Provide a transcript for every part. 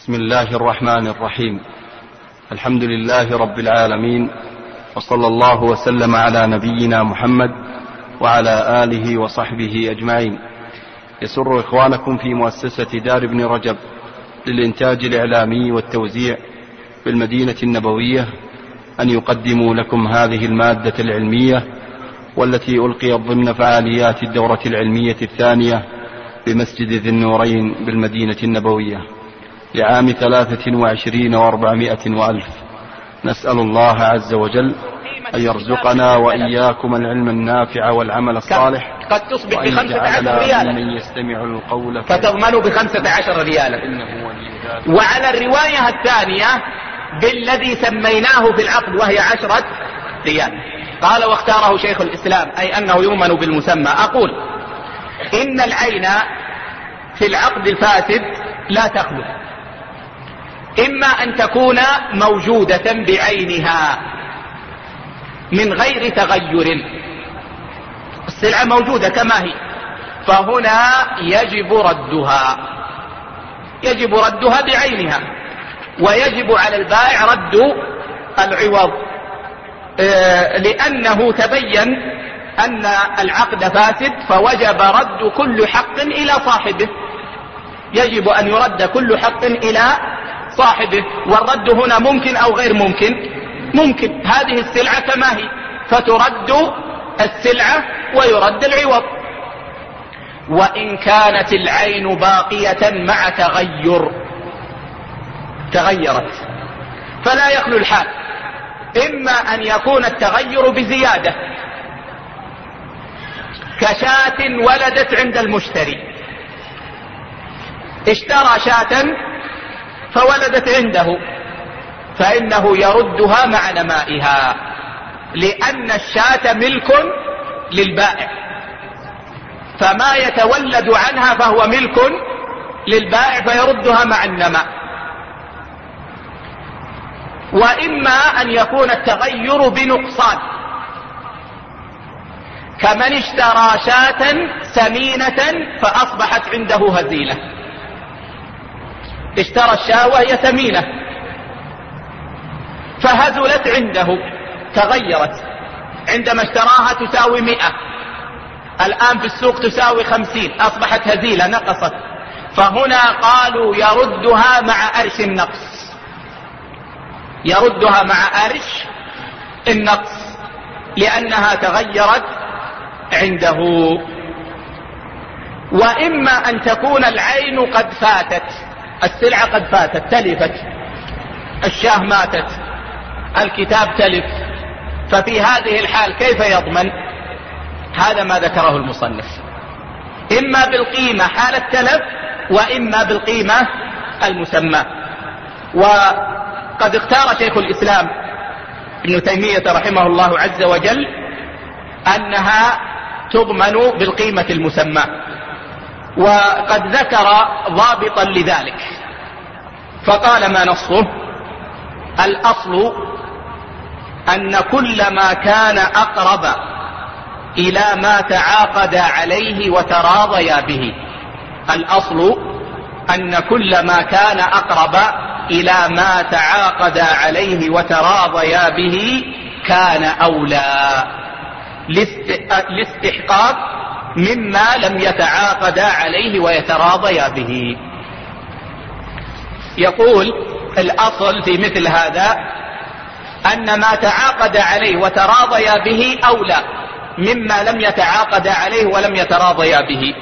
بسم الله الرحمن الرحيم. الحمد لله رب العالمين، وصلى الله وسلم على نبينا محمد وعلى آله وصحبه أجمعين. يسر إخوانكم في مؤسسة دار ابن رجب للإنتاج الإعلامي والتوزيع بالمدينة النبوية أن يقدموا لكم هذه المادة العلمية، والتي ألقيت ضمن فعاليات الدورة العلمية الثانية بمسجد ذي النورين بالمدينة النبوية لعام 23 و400 وألف. نسأل الله عز وجل أن يرزقنا وإياكم العلم النافع والعمل الصالح، قد تصبح ب15 ريالا من يستمع القول فتضمن ب15 ريالا. وعلى الرواية الثانية بالذي سميناه في العقد وهي 10 ريال. قال واختاره شيخ الإسلام أي أنه يؤمن بالمسمى. أقول إن العين في العقد الفاسد لا تخلو، إما أن تكون موجودة بعينها من غير تغير، السلعة موجودة كما هي، فهنا يجب ردها بعينها، ويجب على البائع رد العوض، لأنه تبين أن العقد فاسد فوجب رد كل حق إلى صاحبه، يجب أن يرد كل حق إلى صاحبه. والرد هنا ممكن أو غير ممكن؟ ممكن. هذه السلعة كما هي فترد السلعة ويرد العوض. وإن كانت العين باقية مع تغيرت فلا يخلو الحال، إما أن يكون التغير بزيادة كشاة ولدت عند المشتري، اشترى شاة فولدت عنده، فإنه يردها مع نمائها، لأن الشاة ملك للبائع، فما يتولد عنها فهو ملك للبائع فيردها مع النماء. وإما أن يكون التغير بنقصان، كمن اشترى شاة سمينة فأصبحت عنده هزيلة، اشترى الشاة وهي ثمينة فهزلت عنده، تغيرت، عندما اشتراها تساوي 100، الآن في السوق تساوي 50، أصبحت هزيلة نقصت، فهنا قالوا يردها مع أرش النقص، يردها مع أرش النقص لأنها تغيرت عنده. وإما أن تكون العين قد فاتت، السلعة قد فاتت، تلفت، الشاه ماتت، الكتاب تلف، ففي هذه الحال كيف يضمن؟ هذا ما ذكره المصنف، إما بالقيمة حال التلف وإما بالقيمة المسمى. وقد اختار شيخ الإسلام ابن تيمية رحمه الله عز وجل أنها تضمن بالقيمة المسمى، وقد ذكر ضابطا لذلك فقال ما نصه: الأصل أن كل ما كان أقرب إلى ما تعاقد عليه وتراضيا به، الأصل أن كل ما كان أقرب إلى ما تعاقد عليه وتراضيا به كان أولى لاستحقاق مما لم يتعاقد عليه ويتراضيا به. يقول الأصل في مثل هذا أن ما تعاقد عليه وتراضيا به أولى مما لم يتعاقد عليه ولم يتراضيا به.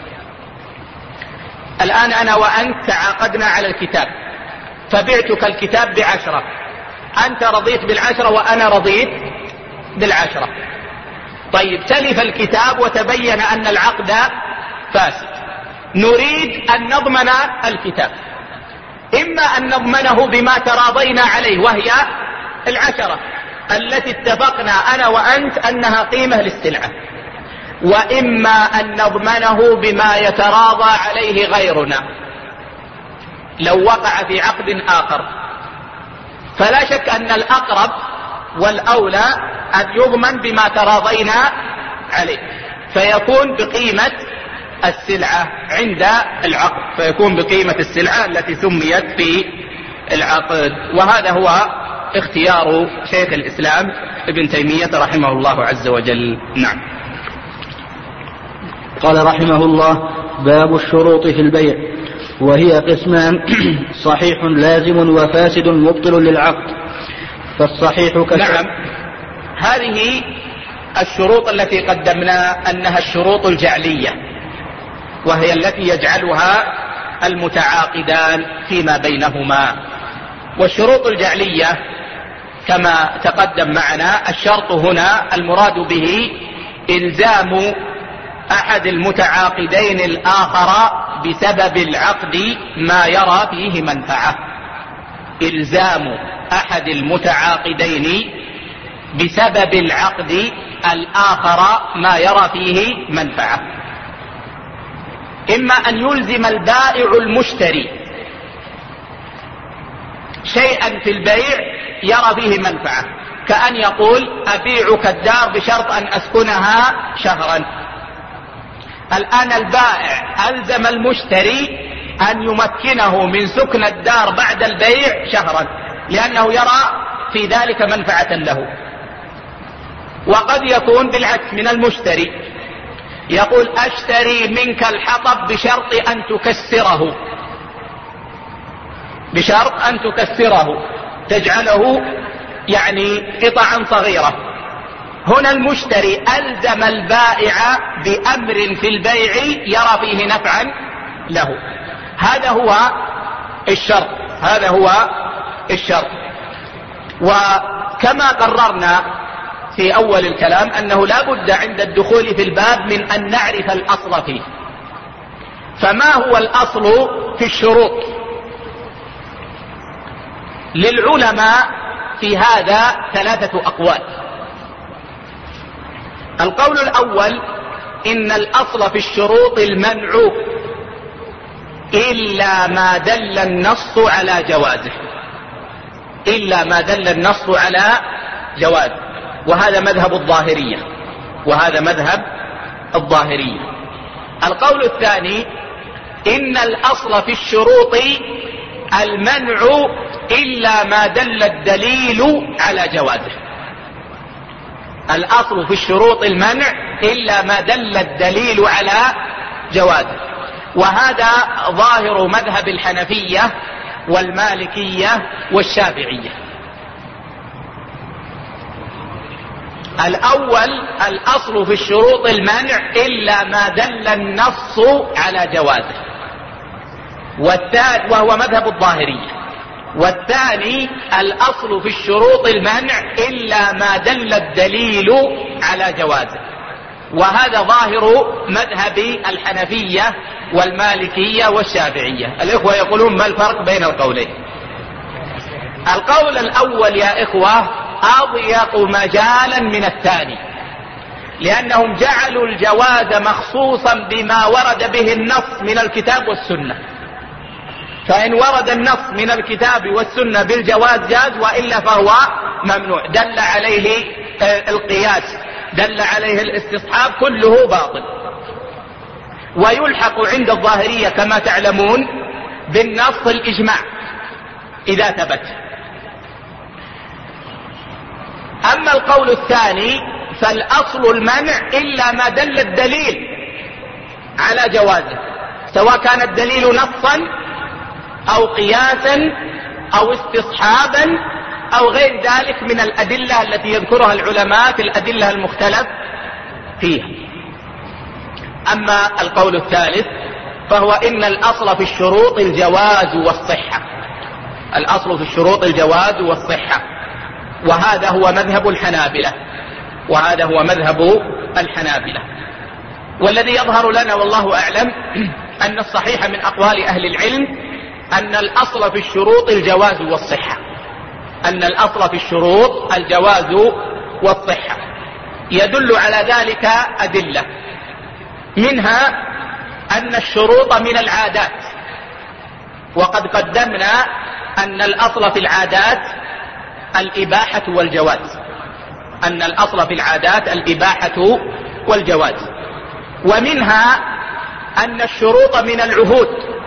الآن أنا وأنت تعاقدنا على الكتاب، فبعتك الكتاب ب10، أنت رضيت ب10 وأنا رضيت ب10. طيب تلف الكتاب وتبين أن العقد فاسد، نريد أن نضمن الكتاب، إما أن نضمنه بما تراضينا عليه وهي 10 التي اتفقنا أنا وأنت أنها قيمة للسلعة، وإما أن نضمنه بما يتراضى عليه غيرنا لو وقع في عقد آخر. فلا شك أن الأقرب والأولى أن يضمن بما تراضينا عليه، فيكون بقيمة السلعة عند العقد، فيكون بقيمة السلعة التي سميت في العقد. وهذا هو اختيار شيخ الإسلام ابن تيمية رحمه الله عز وجل. نعم. قال رحمه الله: باب الشروط في البيع، وهي قسمان: صحيح لازم وفاسد مبطل للعقد. فالصحيح نعم، هذه الشروط التي قدمنا أنها الشروط الجعلية، وهي التي يجعلها المتعاقدان فيما بينهما. والشروط الجعلية كما تقدم معنا، الشرط هنا المراد به إلزام أحد المتعاقدين الآخر بسبب العقد ما يرى فيه منفعة. إلزام أحد المتعاقدين بسبب العقد الآخر ما يرى فيه منفعة، إما أن يلزم البائع المشتري شيئا في البيع يرى فيه منفعة، كأن يقول: أبيعك الدار بشرط أن أسكنها شهرا. الآن البائع ألزم المشتري أن يمكنه من سكن الدار بعد البيع شهرا، لأنه يرى في ذلك منفعة له. وقد يكون بالعكس من المشتري، يقول: أشتري منك الحطب بشرط أن تكسره، بشرط أن تكسره، تجعله يعني قطعا صغيرة. هنا المشتري ألزم البائع بأمر في البيع يرى فيه نفعا له. هذا هو الشرط، هذا هو الشرط. وكما قررنا في أول الكلام أنه لا بد عند الدخول في الباب من أن نعرف الأصل فيه. فما هو الأصل في الشروط؟ للعلماء في هذا ثلاثة أقوال. القول الأول: إن الأصل في الشروط المنع إلا ما دل النص على جوازه، إلا ما دل النص على جوازه. وهذا مذهب الظاهرية، وهذا مذهب الظاهرية. القول الثاني: إن الأصل في الشروط المنع إلا ما دل الدليل على جوازه. الأصل في الشروط المنع إلا ما دل الدليل على جوازه. وهذا ظاهر مذهب الحنفية والمالكية والشافعية. الأول: الأصل في الشروط المنع إلا ما دل النص على جوازه، وهو مذهب الظاهرية. والثاني: الأصل في الشروط المنع إلا ما دل الدليل على جوازه، وهذا ظاهر مذهب الحنفية والمالكية والشافعية. الإخوة يقولون: ما الفرق بين القولين؟ القول الأول يا إخوة أضيق مجالا من الثاني، لأنهم جعلوا الجواز مخصوصا بما ورد به النص من الكتاب والسنة. فإن ورد النص من الكتاب والسنة بالجواز جاز، وإلا فهو ممنوع. دل عليه القياس، دل عليه الاستصحاب، كله باطل. ويلحق عند الظاهرية كما تعلمون بالنص الإجماع إذا ثبت. أما القول الثاني فالأصل المنع إلا ما دل الدليل على جوازه، سواء كان الدليل نصا أو قياسا أو استصحابا أو غير ذلك من الأدلة التي يذكرها العلماء في الأدلة المختلف فيها. أما القول الثالث فهو إن الأصل في الشروط الجواز والصحة، الأصل في الشروط الجواز والصحة، وهذا هو مذهب الحنابلة، وهذا هو مذهب الحنابلة. والذي يظهر لنا والله أعلم أن الصحيح من أقوال أهل العلم أن الأصل في الشروط الجواز والصحة، أن الأصل في الشروط الجواز والصحة. يدل على ذلك أدلة، منها أن الشروط من العادات، وقد قدمنا أن الأصل في العادات الإباحة والجواز، أن الأصل في العادات الإباحة والجواز. ومنها أن الشروط من العهود،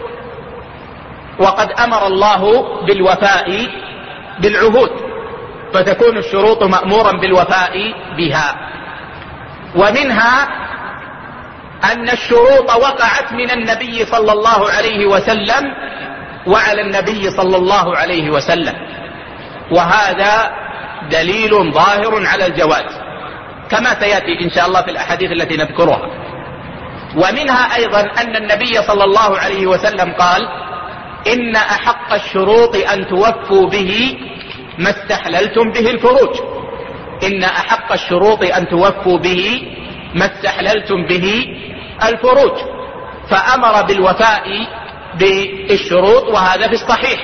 وقد أمر الله بالوفاء بالعهود، فتكون الشروط مأمورا بالوفاء بها. ومنها أن الشروط وقعت من النبي صلى الله عليه وسلم وعلى النبي صلى الله عليه وسلم، وهذا دليل ظاهر على الجواز كما سيأتي إن شاء الله في الأحاديث التي نذكرها. ومنها أيضا أن النبي صلى الله عليه وسلم قال: إن أحق الشروط أن توفوا به ما استحللتم به الفروج. إن أحق الشروط أن توفوا به ما استحللتم به الفروج، فأمر بالوفاء بالشروط، وهذا في الصحيح.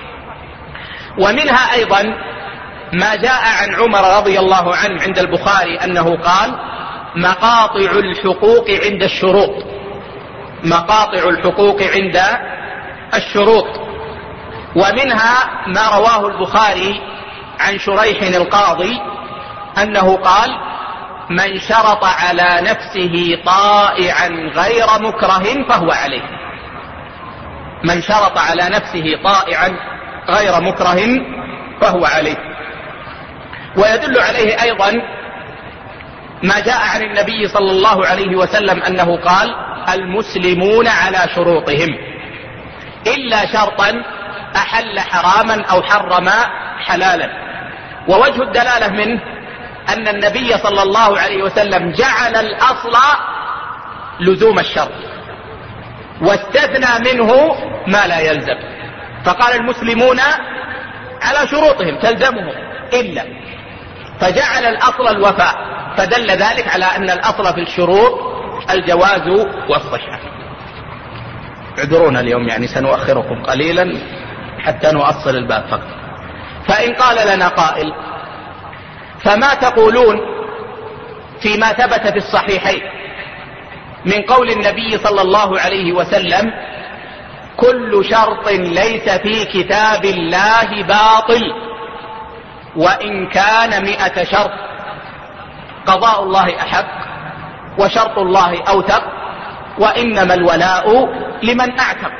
ومنها أيضا ما جاء عن عمر رضي الله عنه عند البخاري أنه قال: مقاطع الحقوق عند الشروط. مقاطع الحقوق عند الشروط. ومنها ما رواه البخاري عن شريح القاضي أنه قال: من شرط على نفسه طائعا غير مكره فهو عليه. من شرط على نفسه طائعا غير مكره فهو عليه. ويدل عليه أيضا ما جاء عن النبي صلى الله عليه وسلم أنه قال: المسلمون على شروطهم إلا شرطا أحل حراما أو حرم حلالا. ووجه الدلالة منه أن النبي صلى الله عليه وسلم جعل الأصل لزوم الشرط، واستثنى منه ما لا يلزم، فقال: المسلمون على شروطهم تلزمهم إلا، فجعل الأصل الوفاء، فدل ذلك على أن الأصل في الشروط الجواز والصحة. اعذرونا اليوم، يعني سنؤخركم قليلا حتى نؤصل الباب فقط. فإن قال لنا قائل: فما تقولون فيما ثبت في الصحيحين من قول النبي صلى الله عليه وسلم: كل شرط ليس في كتاب الله باطل وإن كان 100 شرط، قضاء الله أحق وشرط الله أوثق وإنما الولاء لمن أعتق.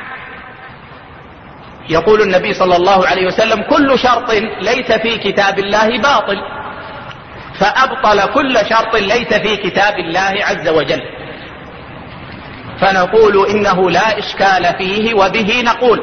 يقول النبي صلى الله عليه وسلم: كل شرط ليس في كتاب الله باطل، فأبطل كل شرط ليس في كتاب الله عز وجل. فنقول إنه لا إشكال فيه، وبه نقول.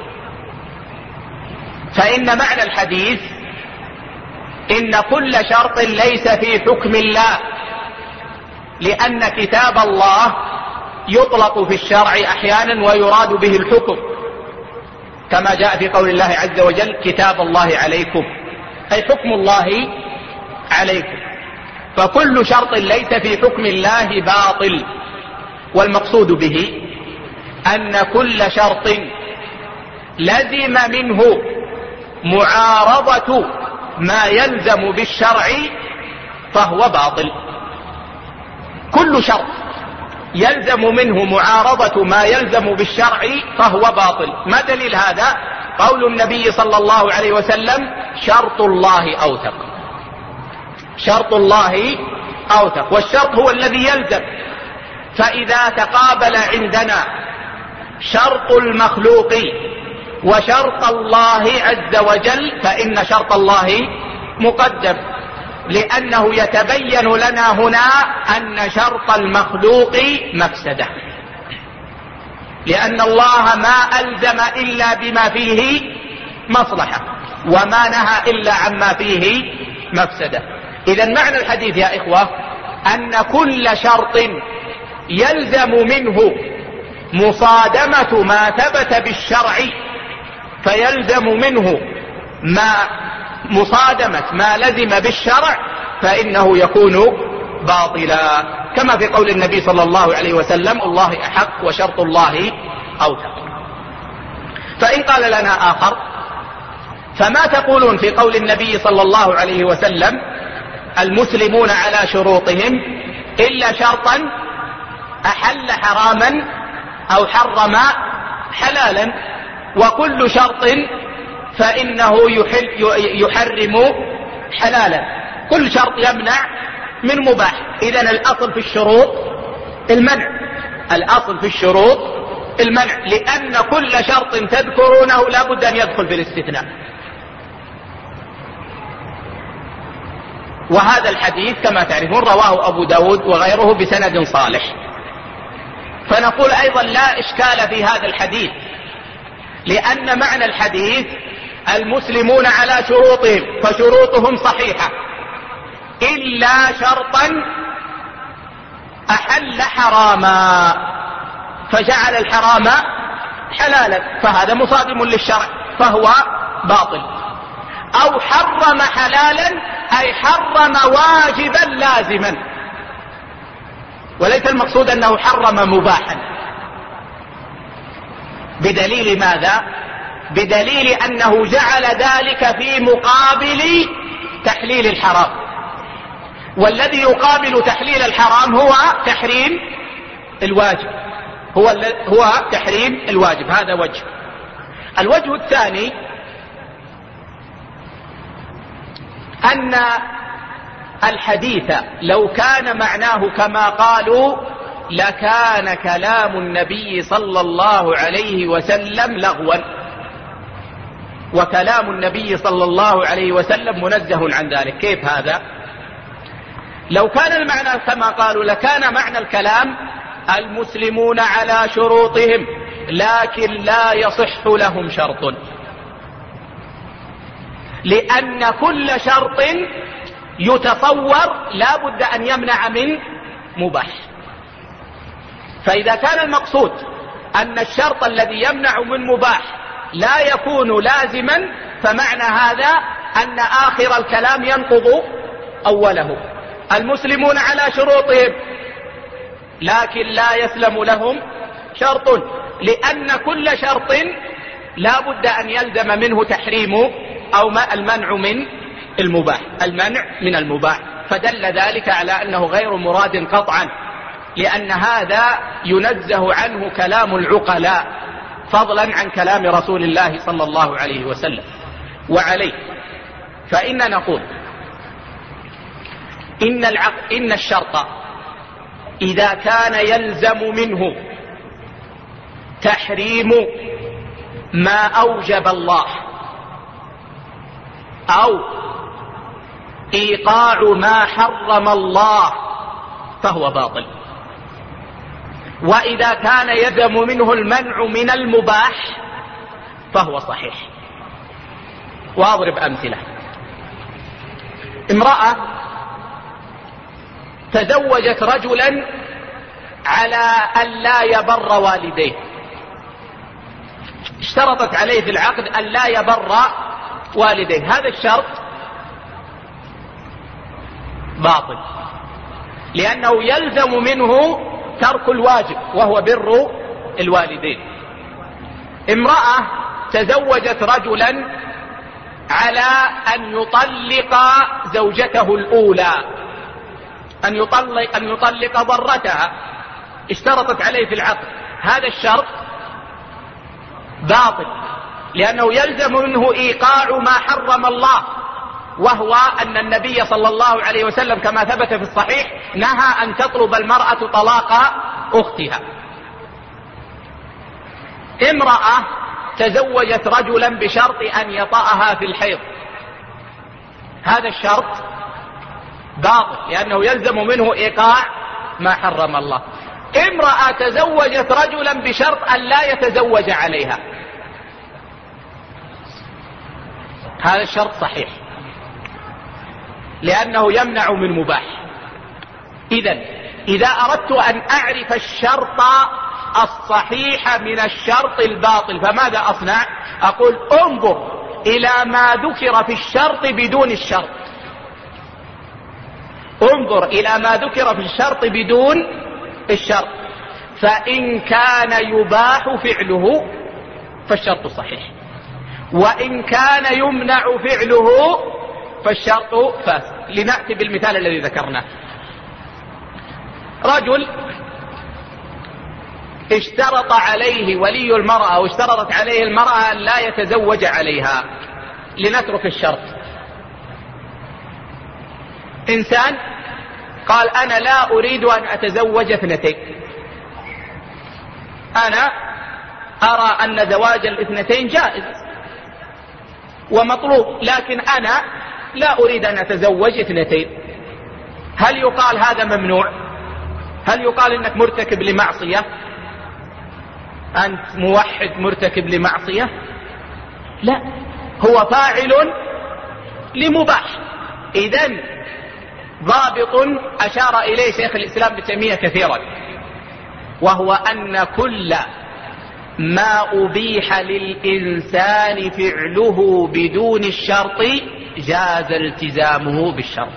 فإن معنى الحديث إن كل شرط ليس في حكم الله، لأن كتاب الله يطلق في الشرع أحيانا ويراد به الحكم، كما جاء في قول الله عز وجل: كتاب الله عليكم، أي حكم الله عليكم. فكل شرط ليس في حكم الله باطل، والمقصود به أن كل شرط لزم منه معارضة ما يلزم بالشرع فهو باطل. كل شرط يلزم منه معارضة ما يلزم بالشرع فهو باطل. ما دليل هذا؟ قول النبي صلى الله عليه وسلم: شرط الله أوثق. شرط الله أوثق، والشرط هو الذي يلزم. فإذا تقابل عندنا شرط المخلوق وشرط الله عز وجل فإن شرط الله مقدم، لأنه يتبين لنا هنا أن شرط المخلوق مفسدة، لأن الله ما ألزم إلا بما فيه مصلحة وما نهى إلا عما فيه مفسدة. إذن معنى الحديث يا إخوة أن كل شرط يلزم منه مصادمة ما ثبت بالشرع، فيلزم منه مصادمة ما لزم بالشرع، فإنه يكون باطلا، كما في قول النبي صلى الله عليه وسلم: الله أحق وشرط الله أوثق. فإن قال لنا آخر: فما تقولون في قول النبي صلى الله عليه وسلم: المسلمون على شروطهم إلا شرطا أحل حراما أو حرم حلالا، وكل شرط فإنه يحرم حلالا. كل شرط يمنع من مباح. إذن الأصل في الشروط المنع، الأصل في الشروط المنع، لأن كل شرط تذكرونه لا بد أن يدخل في الاستثناء. وهذا الحديث كما تعرفون رواه أبو داود وغيره بسند صالح. فنقول أيضا لا إشكال في هذا الحديث، لأن معنى الحديث المسلمون على شروطهم، فشروطهم صحيحة إلا شرطا أحل حراما فجعل الحرام حلالا، فهذا مصادم للشرع فهو باطل. أو حرم حلالا أي حرم واجبا لازما، وليس المقصود أنه حرم مباحا. بدليل ماذا؟ بدليل أنه جعل ذلك في مقابل تحليل الحرام، والذي يقابل تحليل الحرام هو تحريم الواجب، هو تحريم الواجب. هذا وجه. الوجه الثاني أن الحديث لو كان معناه كما قالوا لكان كلام النبي صلى الله عليه وسلم لغوا، وكلام النبي صلى الله عليه وسلم منزه عن ذلك. كيف هذا؟ لو كان المعنى كما قالوا لكان معنى الكلام المسلمون على شروطهم لكن لا يصح لهم شرط، لأن كل شرط يتصور لا بد أن يمنع من مباح. فإذا كان المقصود أن الشرط الذي يمنع من مباح لا يكون لازما، فمعنى هذا أن آخر الكلام ينقض أوله. المسلمون على شروطهم لكن لا يسلم لهم شرط، لأن كل شرط لا بد أن يلزم منه تحريم أو المنع من المباح، المنع من المباح. فدل ذلك على أنه غير مراد قطعا، لأن هذا ينزه عنه كلام العقلاء فضلا عن كلام رسول الله صلى الله عليه وسلم. وعليه فإن نقول إن الشرط إذا كان يلزم منه تحريم ما أوجب الله أو إيقاع ما حرم الله فهو باطل. وإذا كان يلزم منه المنع من المباح فهو صحيح. وأضرب أمثلة. امرأة تزوجت رجلا على أن لا يبر والديه، اشترطت عليه في العقد أن لا يبر والديه، هذا الشرط باطل، لأنه يلزم منه ترك الواجب وهو بر الوالدين. امرأة تزوجت رجلا على أن يطلق زوجته الأولى، أن يطلق ضرتها، اشترطت عليه في العقد، هذا الشرط باطل، لأنه يلزم منه إيقاع ما حرم الله، وهو أن النبي صلى الله عليه وسلم كما ثبت في الصحيح نهى أن تطلب المرأة طلاق أختها. امرأة تزوجت رجلا بشرط أن يطأها في الحيض، هذا الشرط باطل، لأنه يلزم منه إيقاع ما حرم الله. امرأة تزوجت رجلا بشرط أن لا يتزوج عليها، هذا الشرط صحيح، لأنه يمنع من مباح. إذا أردت أن أعرف الشرط الصحيح من الشرط الباطل فماذا أصنع؟ أقول انظر إلى ما ذكر في الشرط بدون الشرط، انظر إلى ما ذكر في الشرط بدون الشرط، فإن كان يباح فعله فالشرط صحيح، وإن كان يمنع فعله فالشرط فاسد. لنأتي بالمثال الذي ذكرناه. رجل اشترط عليه ولي المرأة واشترطت عليه المرأة أن لا يتزوج عليها، لنترك الشرط. إنسان قال أنا لا أريد أن أتزوج اثنتين، أنا أرى أن زواج الاثنتين جائز ومطلوب، لكن أنا لا أريد أن أتزوج اثنتين. هل يقال هذا ممنوع؟ هل يقال إنك مرتكب لمعصية؟ أنت موحد مرتكب لمعصية؟ لا، هو فاعل لمباح. إذن ضابط أشار إليه شيخ الإسلام ابن تيمية كثيرا، وهو أن كل ما أبيح للإنسان فعله بدون الشرط جاز التزامه بالشرط.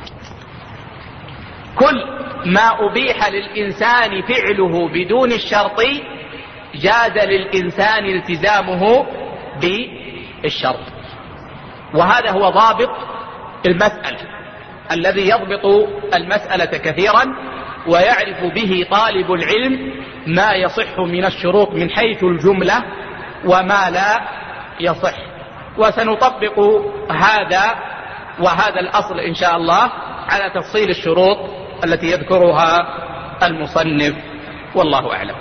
كل ما أبيح للإنسان فعله بدون الشرط جاز للإنسان التزامه بالشرط. وهذا هو ضابط المسألة الذي يضبط المسألة كثيرا ويعرف به طالب العلم ما يصح من الشروط من حيث الجملة وما لا يصح. وسنطبق هذا وهذا الأصل إن شاء الله على تفصيل الشروط التي يذكرها المصنف، والله أعلم.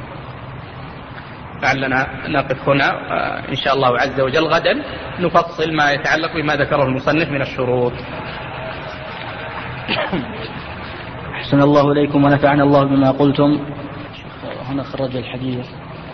لعلنا نقف هنا إن شاء الله عز وجل، غدا نفصل ما يتعلق بما ذكره المصنف من الشروط. أحسن الله إليكم ونفعنا الله بما قلتم. هنا خرج الحديث.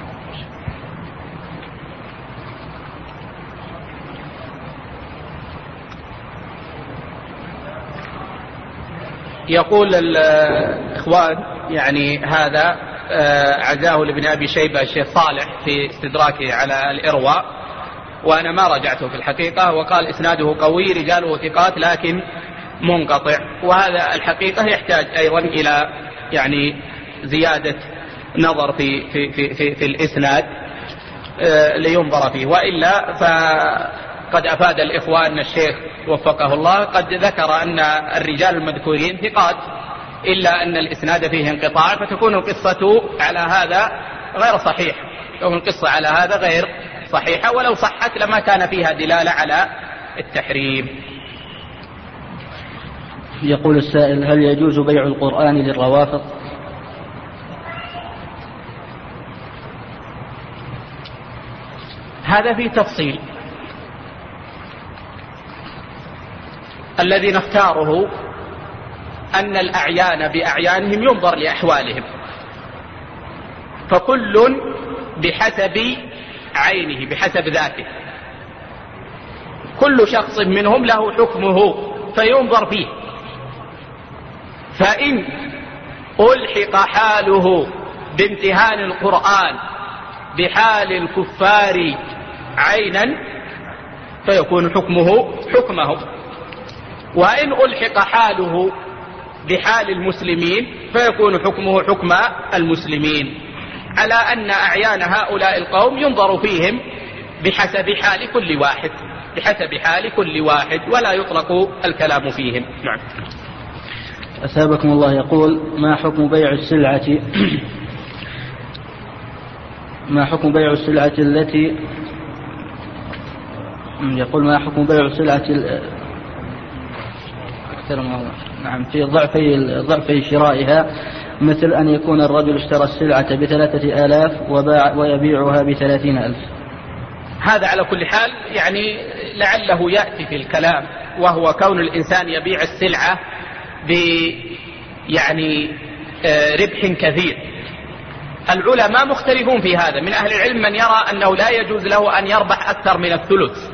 يقول الإخوان يعني هذا عزاه لابن أبي شيبة الشيخ صالح في استدراكه على الإرواء، وأنا ما رجعته في الحقيقة، وقال إسناده قوي رجاله ثقات لكن منقطع، وهذا الحقيقة يحتاج أيضا إلى يعني زيادة نظر في الإسناد لينظر فيه، وإلا فقد أفاد الإخوان الشيخ وفقه الله قد ذكر أن الرجال المذكورين ثقات إلا أن الإسناد فيه انقطاع، فتكون القصة على هذا غير صحيح، تكون القصة على هذا غير صحيحة، ولو صحت لما كان فيها دلالة على التحريم. يقول السائل: هل يجوز بيع القرآن للروافض؟ هذا فيه تفصيل. الذي نختاره أن الأعيان بأعيانهم ينظر لأحوالهم، فكل بحسب عينه بحسب ذاته، كل شخص منهم له حكمه فينظر فيه، فإن ألحق حاله بامتهان القرآن بحال الكفار عينا فيكون حكمه حكمهم، وإن ألحق حاله بحال المسلمين فيكون حكمه حكم المسلمين، على أن أعيان هؤلاء القوم ينظر فيهم بحسب حال كل واحد، بحسب حال كل واحد، ولا يطلق الكلام فيهم. نعم. أثابكم الله. يقول: ما حكم بيع السلعة ما حكم بيع السلعة التي يقول ما حكم بيع السلعة أكثر ما نعم في ضعفي شرائها، مثل أن يكون الرجل اشترى السلعة ب3,000 ويبيعها ب30,000. هذا على كل حال يعني لعله يأتي في الكلام، وهو كون الإنسان يبيع السلعة يعني ربح كثير. العلماء مختلفون في هذا، من أهل العلم من يرى أنه لا يجوز له أن يربح أكثر من الثلث،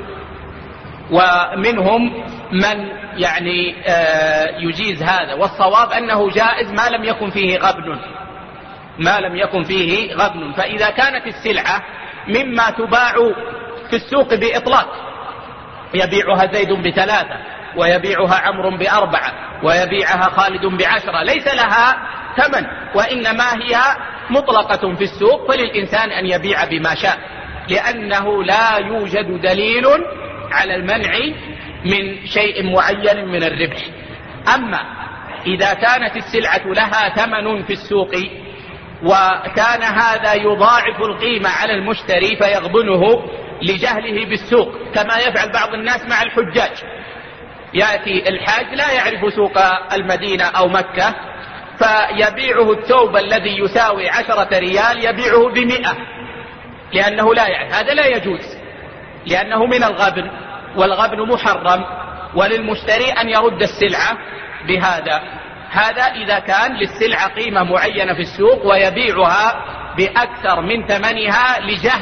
ومنهم من يعني يجيز هذا، والصواب أنه جائز ما لم يكن فيه غبن، ما لم يكن فيه غبن. فإذا كانت السلعة مما تباع في السوق بإطلاق، يبيعها زيد ب3 ويبيعها عمرو ب4 ويبيعها خالد ب10، ليس لها ثمن وإنما هي مطلقة في السوق، فللإنسان أن يبيع بما شاء، لأنه لا يوجد دليل على المنع من شيء معين من الربح. أما إذا كانت السلعة لها ثمن في السوق وكان هذا يضاعف القيمة على المشتري فيغبنه لجهله بالسوق، كما يفعل بعض الناس مع الحجاج، يأتي الحاج لا يعرف سوق المدينة أو مكة فيبيعه الثوب الذي يساوي 10 ريال يبيعه ب100 لأنه لا يعني، هذا لا يجوز لأنه من الغبن، والغبن محرم، وللمشتري أن يرد السلعة بهذا. هذا إذا كان للسلعة قيمة معينة في السوق ويبيعها بأكثر من ثمنها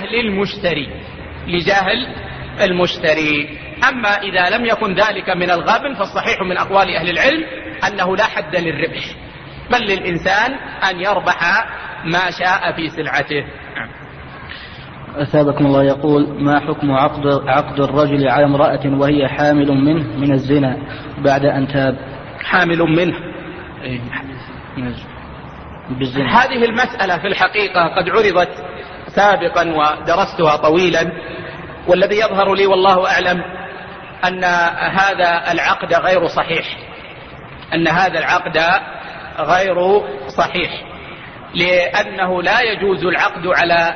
لجهل المشتري. أما إذا لم يكن ذلك من الغبن فالصحيح من أقوال أهل العلم أنه لا حد للربح، بل للإنسان أن يربح ما شاء في سلعته. أثابكم الله. يقول: ما حكم عقد الرجل على امرأة وهي حامل منه من الزنا بعد أن تاب؟ حامل منه بالزنا. هذه المسألة في الحقيقة قد عرضت سابقا ودرستها طويلا، والذي يظهر لي والله أعلم أن هذا العقد غير صحيح، لأنه لا يجوز العقد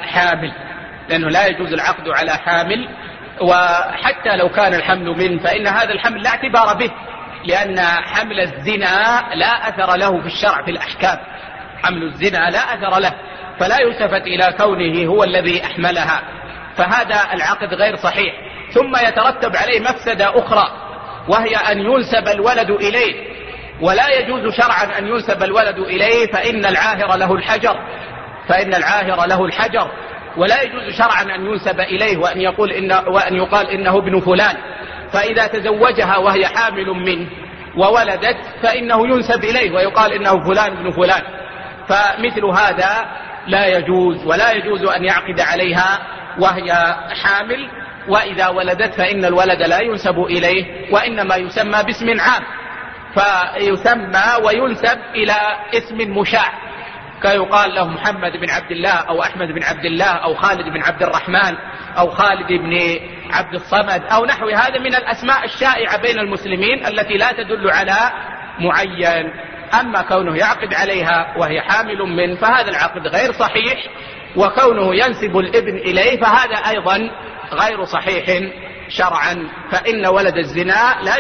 على حامل، وحتى لو كان الحمل منه فإن هذا الحمل لا اعتبار به، لأن حمل الزنا لا أثر له في الشرع في الأحكام. حمل الزنا لا أثر له، فلا يلتفت إلى كونه هو الذي أحملها، فهذا العقد غير صحيح. ثم يترتب عليه مفسدة أخرى، وهي أن ينسب الولد إليه، ولا يجوز شرعا أن ينسب الولد إليه، فإن العاهر له الحجر، ولا يجوز شرعا أن ينسب إليه وأن يقال إنه ابن فلان. فإذا تزوجها وهي حامل منه وولدت فإنه ينسب إليه ويقال إنه فلان ابن فلان، فمثل هذا لا يجوز، ولا يجوز أن يعقد عليها وهي حامل. وإذا ولدت فإن الولد لا ينسب إليه، وإنما يسمى باسم عام، فيسمى وينسب إلى اسم مشاع، كيقال له محمد بن عبد الله أو أحمد بن عبد الله أو خالد بن عبد الرحمن أو خالد بن عبد الصمد أو نحو هذا من الأسماء الشائعة بين المسلمين التي لا تدل على معين. أما كونه يعقد عليها وهي حامل منه فهذا العقد غير صحيح، وكونه ينسب الابن إليه فهذا أيضا غير صحيح شرعا، فإن ولد الزنا لا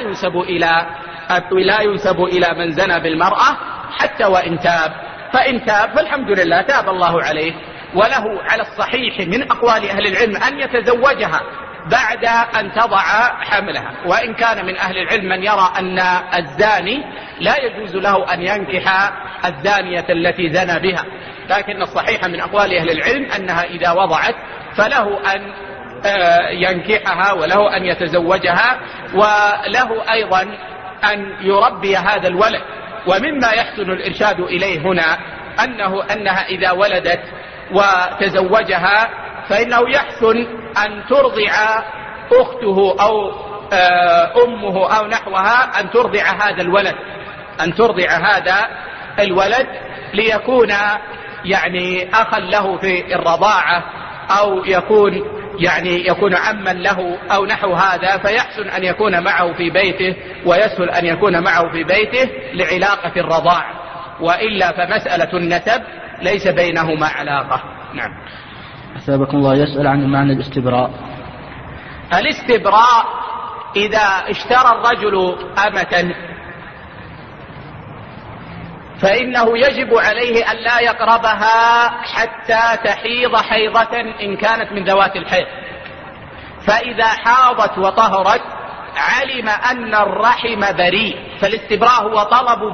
ينسب إلى من زنى بالمرأة حتى وإن تاب، فإن تاب فالحمد لله تاب الله عليه، وله على الصحيح من أقوال أهل العلم أن يتزوجها بعد أن تضع حملها. وإن كان من أهل العلم من يرى أن الزاني لا يجوز له أن ينكح الزانية التي زنى بها، لكن الصحيح من أقوال أهل العلم أنها إذا وضعت فله أن ينكحها وله أن يتزوجها، وله أيضا أن يربي هذا الولد. ومما يحسن الإرشاد إليه هنا أنها إذا ولدت وتزوجها فإنه يحسن أن ترضع أخته أو أمه أو نحوها، أن ترضع هذا الولد ليكون يعني أخا له في الرضاعة، أو يكون عما له أو نحو هذا، فيحسن أن يكون معه في بيته، ويسهل أن يكون معه في بيته لعلاقة الرضاعة، وإلا فمسألة النسب ليس بينهما علاقة. نعم. أثابكم الله. يسأل عن معنى الاستبراء. الاستبراء إذا اشترى الرجل أمة فإنه يجب عليه أن لا يقربها حتى تحيض حيضة إن كانت من ذوات الحيض، فإذا حاضت وطهرت علم أن الرحم بريء، فالاستبراء هو طلب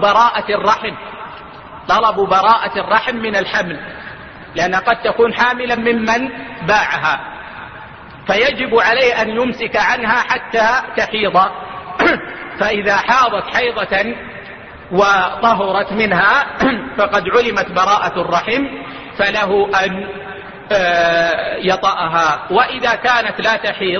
براءة الرحم من الحمل، لأن قد تكون حاملا ممن باعها، فيجب عليه أن يمسك عنها حتى تحيض. فإذا حاضت حيضة وطهرت منها فقد علمت براءة الرحم، فله أن يطأها. وإذا كانت لا تحيض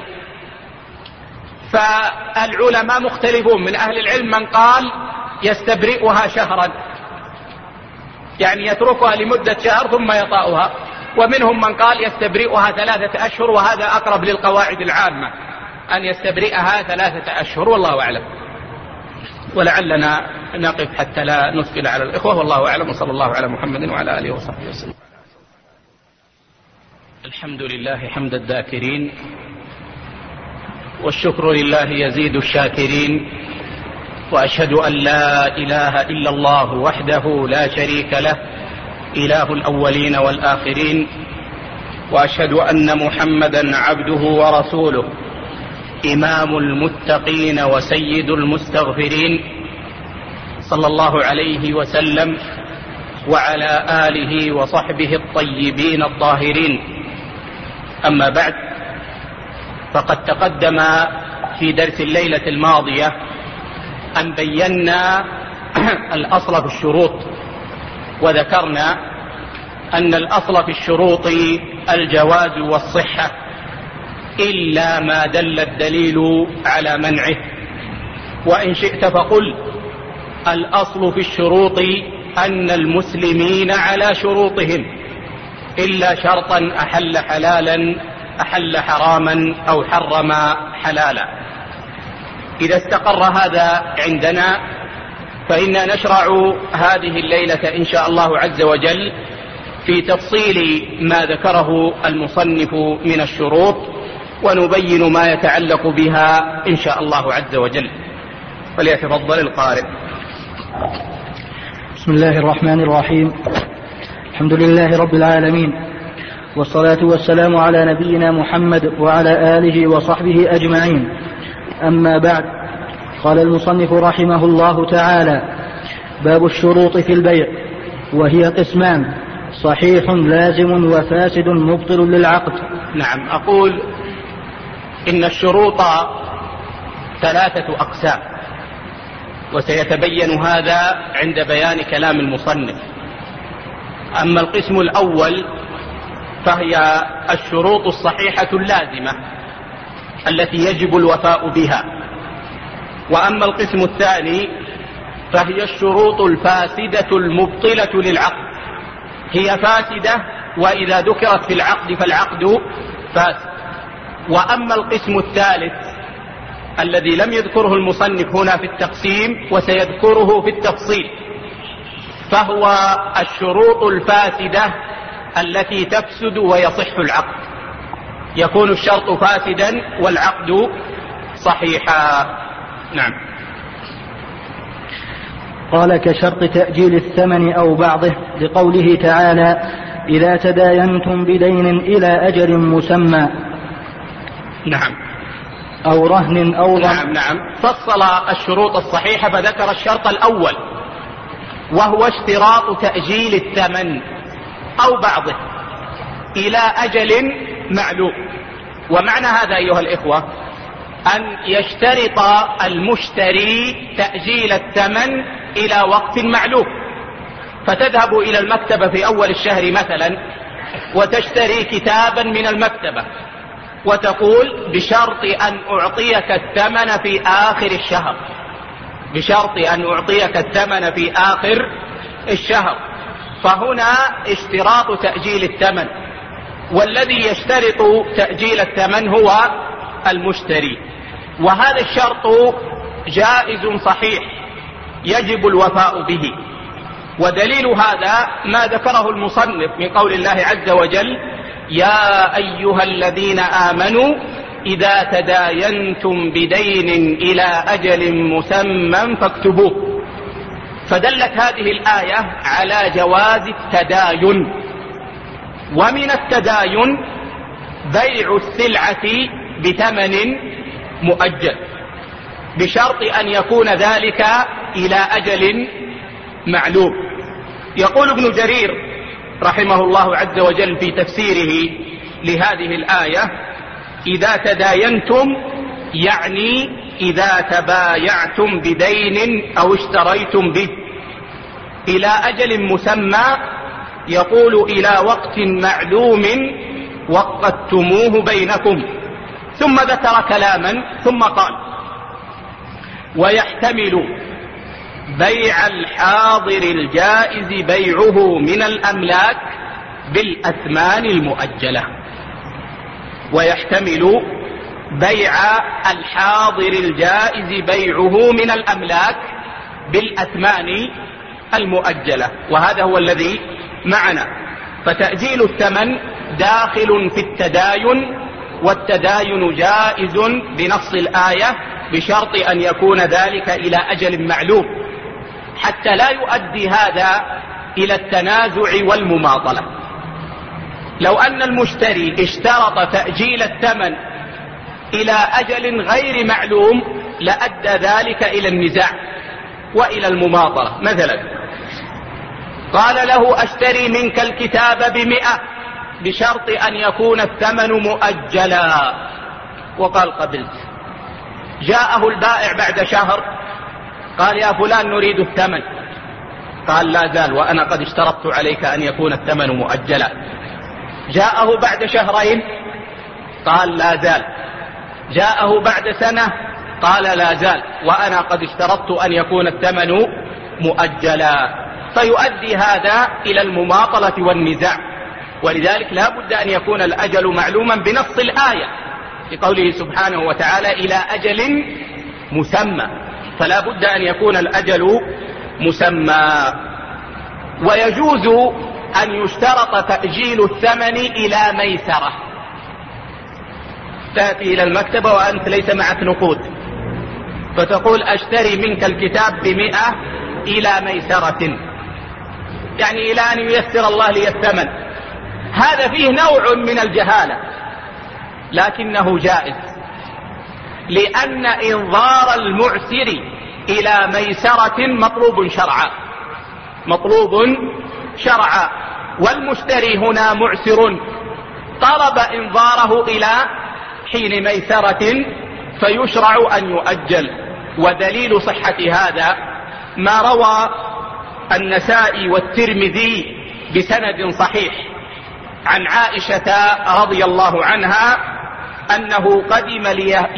فالعلماء مختلفون، من أهل العلم من قال يستبرئها شهرا، يعني يتركها لمدة شهر ثم يطأها، ومنهم من قال يستبرئها 3 أشهر، وهذا أقرب للقواعد العامة أن يستبرئها 3 أشهر، والله أعلم. ولعلنا نقف حتى لا نثقل على الإخوة، والله أعلم، وصلى الله على محمد وعلى آله وصحبه وسلم. الحمد لله حمد الذاكرين، والشكر لله يزيد الشاكرين، وأشهد أن لا إله إلا الله وحده لا شريك له إله الأولين والآخرين، وأشهد أن محمدا عبده ورسوله إمام المتقين وسيد المستغفرين، صلى الله عليه وسلم وعلى آله وصحبه الطيبين الطاهرين. أما بعد، فقد تقدم في درس الليلة الماضية أن بينا الأصل في الشروط، وذكرنا أن الأصل في الشروط الجواز والصحة إلا ما دل الدليل على منعه. وإن شئت فقل الأصل في الشروط أن المسلمين على شروطهم إلا شرطا أحل حلالا أحل حراما أو حرم حلالا. إذا استقر هذا عندنا فإنا نشرع هذه الليلة إن شاء الله عز وجل في تفصيل ما ذكره المصنف من الشروط، ونبين ما يتعلق بها إن شاء الله عز وجل. فليتفضل القارئ. بسم الله الرحمن الرحيم. الحمد لله رب العالمين، والصلاة والسلام على نبينا محمد وعلى آله وصحبه أجمعين. أما بعد، قال المصنف رحمه الله تعالى: باب الشروط في البيع، وهي قسمان: صحيح لازم وفاسد مبطل للعقد. نعم، أقول إن الشروط ثلاثة أقسام، وسيتبين هذا عند بيان كلام المصنف. أما القسم الأول فهي الشروط الصحيحة اللازمة التي يجب الوفاء بها، وأما القسم الثاني فهي الشروط الفاسدة المبطلة للعقد، هي فاسدة وإذا ذكرت في العقد فالعقد فاسد. وأما القسم الثالث الذي لم يذكره المصنف هنا في التقسيم وسيذكره في التفصيل، فهو الشروط الفاسدة التي تفسد ويصح العقد، يكون الشرط فاسدا والعقد صحيحا. نعم. قال: كشرط تأجيل الثمن أو بعضه، لقوله تعالى: إذا تداينتم بدين إلى أجل مسمى. نعم. أو رهن أو ضمان. نعم. فصل الشروط الصحيحة فذكر الشرط الأول، وهو اشتراط تأجيل الثمن أو بعضه إلى أجل معلوم. ومعنى هذا أيها الإخوة أن يشترط المشتري تأجيل الثمن إلى وقت معلوم، فتذهب إلى المكتبة في أول الشهر مثلا وتشتري كتابا من المكتبة وتقول: بشرط أن أعطيك الثمن في آخر الشهر، بشرط أن أعطيك الثمن في آخر الشهر. فهنا اشتراط تأجيل الثمن، والذي يشترط تأجيل الثمن هو المشتري، وهذا الشرط جائز صحيح يجب الوفاء به. ودليل هذا ما ذكره المصنف من قول الله عز وجل: يا أيها الذين آمنوا إذا تداينتم بدين إلى أجل مسمى فاكتبوه. فدلت هذه الآية على جواز التداين، ومن التداين بيع السلعة بثمن مؤجل، بشرط أن يكون ذلك إلى أجل معلوم. يقول ابن جرير رحمه الله عز وجل في تفسيره لهذه الآية: إذا تداينتم يعني إذا تبايعتم بدين أو اشتريتم به إلى أجل مسمى، يقول إلى وقت معلوم وقدتموه بينكم. ثم ذكر كلاما ثم قال: ويحتمل بيع الحاضر الجائز بيعه من الأملاك بالأثمان المؤجلة. ويحتمل بيع الحاضر الجائز بيعه من الأملاك بالأثمان المؤجلة، وهذا هو الذي معنا. فتأجيل الثمن داخل في التداين، والتداين جائز بنص الآية بشرط أن يكون ذلك إلى أجل معلوم، حتى لا يؤدي هذا إلى التنازع والمماطلة. لو أن المشتري اشترط تأجيل الثمن إلى أجل غير معلوم لأدى ذلك إلى النزاع وإلى المماطلة. مثلا قال له أشتري منك الكتاب ب100 بشرط أن يكون الثمن مؤجلا، وقال قبلت. جاءه البائع بعد شهر قال يا فلان نريد الثمن، قال لا زال وأنا قد اشترطت عليك أن يكون الثمن مؤجلا. جاءه بعد شهرين قال لا زال. جاءه بعد سنة قال لا زال وأنا قد اشترطت أن يكون الثمن مؤجلا، فيؤدي هذا إلى المماطلة والنزاع. ولذلك لا بد أن يكون الأجل معلوما بنص الآية في قوله سبحانه وتعالى إلى أجل مسمى، فلا بد أن يكون الأجل مسمى. ويجوز أن يشترط تأجيل الثمن إلى ميسرة. تأتي إلى المكتبة وأنت ليس معك نقود، فتقول أشتري منك الكتاب ب100 إلى ميسرة، يعني إلى أن ييسر الله لي الثمن. هذا فيه نوع من الجهالة لكنه جائز، لأن إنظار المعسر إلى ميسرة مطلوب شرعا، والمشتري هنا معسر طلب إنظاره إلى حين ميسرة فيشرع أن يؤجل. ودليل صحة هذا ما روى النسائي والترمذي بسند صحيح عن عائشة رضي الله عنها أنه قدم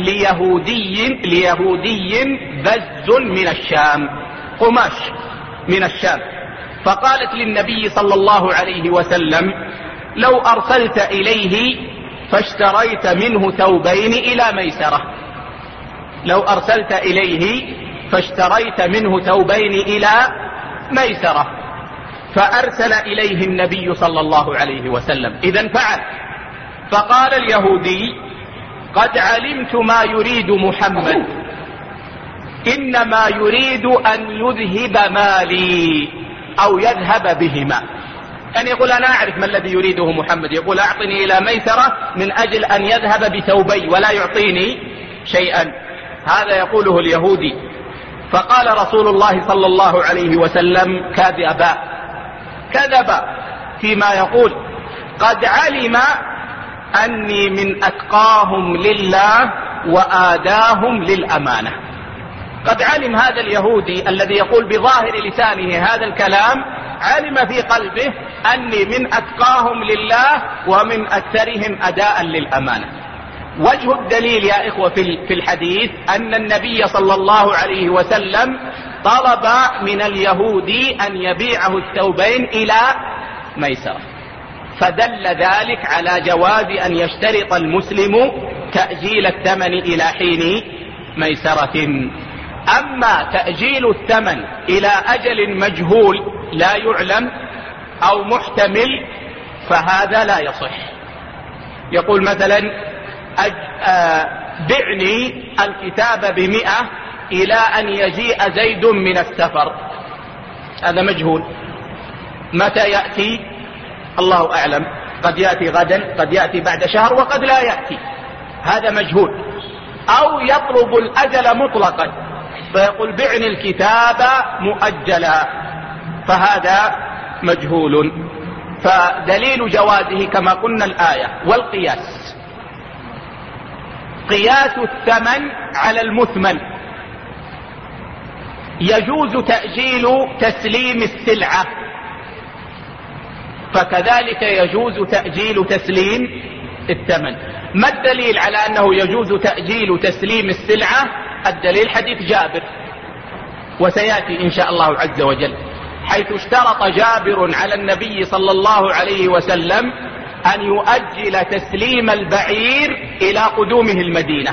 ليهودي بز من الشام، قماش من الشام، فقالت للنبي صلى الله عليه وسلم لو أرسلت إليه فاشتريت منه ثوبين إلى ميسرة، لو أرسلت إليه فاشتريت منه ثوبين إلى ميسرة. فأرسل إليه النبي صلى الله عليه وسلم، إذن فعل. فقال اليهودي قد علمت ما يريد محمد، إنما يريد أن يذهب مالي أو يذهب بهما. يعني يقول أنا أعرف ما الذي يريده محمد، يقول أعطني إلى ميسرة من أجل أن يذهب بثوبي ولا يعطيني شيئا. هذا يقوله اليهودي. فقال رسول الله صلى الله عليه وسلم كذب فيما يقول، قد علم أني من أتقاهم لله وآداهم للأمانة. قد علم هذا اليهودي الذي يقول بظاهر لسانه هذا الكلام، علم في قلبه أني من أتقاهم لله ومن أكثرهم أداء للأمانة. وجه الدليل يا إخوة في الحديث أن النبي صلى الله عليه وسلم طلب من اليهودي أن يبيعه الثوبين إلى ميسرة، فدل ذلك على جواز أن يشترط المسلم تأجيل الثمن إلى حين ميسرة. أما تأجيل الثمن إلى أجل مجهول لا يعلم أو محتمل فهذا لا يصح. يقول مثلا بعني الكتاب ب100 إلى أن يجيء زيد من السفر، هذا مجهول. متى يأتي؟ الله أعلم، قد يأتي غدا، قد يأتي بعد شهر، وقد لا يأتي، هذا مجهول. أو يطلب الأجل مطلقا فيقول بعني الكتاب مؤجلا، فهذا مجهول. فدليل جوازه كما قلنا الآية. والقياس، قياس الثمن على المثمن. يجوز تأجيل تسليم السلعة، فكذلك يجوز تأجيل تسليم الثمن. ما الدليل على أنه يجوز تأجيل تسليم السلعة؟ الدليل حديث جابر، وسيأتي إن شاء الله عز وجل، حيث اشترط جابر على النبي صلى الله عليه وسلم أن يؤجل تسليم البعير إلى قدومه المدينة،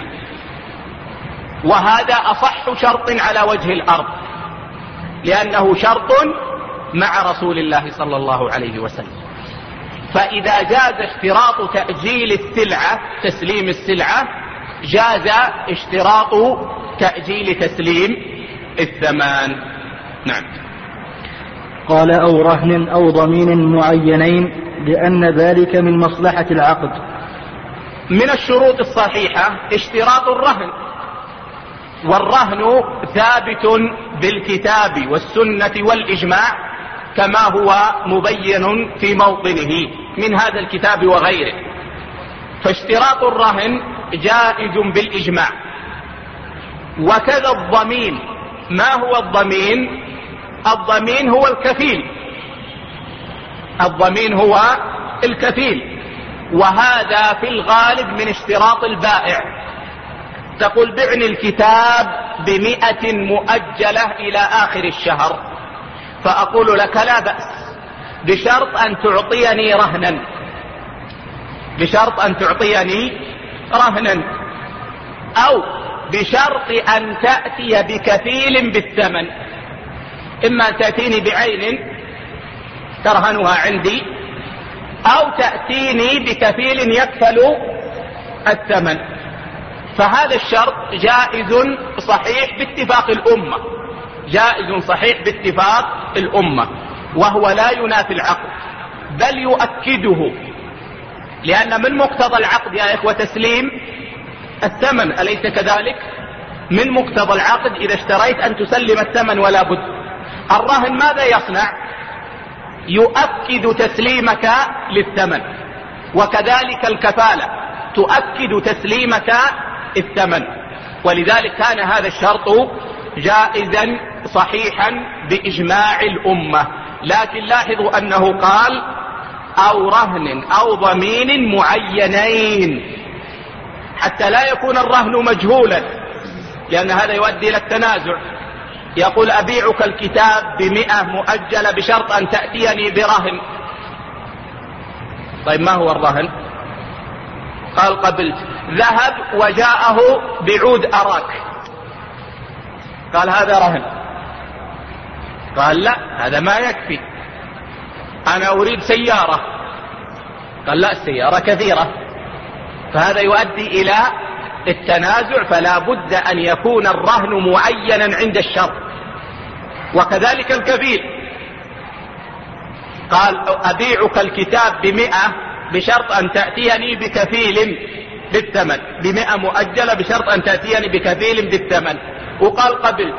وهذا أصح شرط على وجه الأرض، لأنه شرط مع رسول الله صلى الله عليه وسلم. فإذا جاز اشتراط تأجيل السلعة، تسليم السلعة، جاز اشتراط تأجيل تسليم الثمن. نعم. قال أو رهن أو ضمين معينين لأن ذلك من مصلحة العقد. من الشروط الصحيحة اشتراط الرهن، والرهن ثابت بالكتاب والسنة والإجماع كما هو مبين في موطنه من هذا الكتاب وغيره. فاشتراط الرهن جائز بالإجماع. وكذا الضمين. ما هو الضمين؟ الضمين هو الكفيل. الضمين هو الكفيل، وهذا في الغالب من اشتراط البائع. تقول بعني الكتاب ب100 مؤجلة إلى آخر الشهر، فأقول لك لا بأس بشرط أن تعطيني رهنا، بشرط أن تعطيني رهنا، أو بشرط أن تأتي بكفيل بالثمن. إما تأتيني بعين ترهنها عندي، أو تأتيني بكفيل يكفل الثمن. فهذا الشرط جائز صحيح باتفاق الأمة، جائز صحيح باتفاق الأمة، وهو لا ينافي العقد بل يؤكده، لأن من مقتضى العقد يا إخوة تسليم الثمن، أليس كذلك؟ من مقتضى العقد إذا اشتريت أن تسلم الثمن ولا بد. الرهن ماذا يصنع؟ يؤكد تسليمك للثمن، وكذلك الكفالة تؤكد تسليمك الثمن. ولذلك كان هذا الشرط جائزا صحيحا بإجماع الأمة. لكن لاحظوا أنه قال أو رهن أو ضمين معينين، حتى لا يكون الرهن مجهولا، لأن هذا يؤدي إلى التنازع. يقول أبيعك الكتاب ب100 مؤجلة بشرط أن تأتيني برهن. طيب ما هو الرهن؟ قال قبلت. ذهب وجاءه بعود أراك، قال هذا رهن. قال لا هذا ما يكفي، أنا أريد سيارة. قال لا السيارة كثيرة. فهذا يؤدي إلى التنازع، فلا بد أن يكون الرهن معينا عند الشرط. وكذلك الكفيل، قال أبيعك الكتاب ب100 بشرط أن تأتيني بكفيل بالثمن، ب100 مؤجلة بشرط أن تأتيني بكفيل بالثمن، وقال قبلت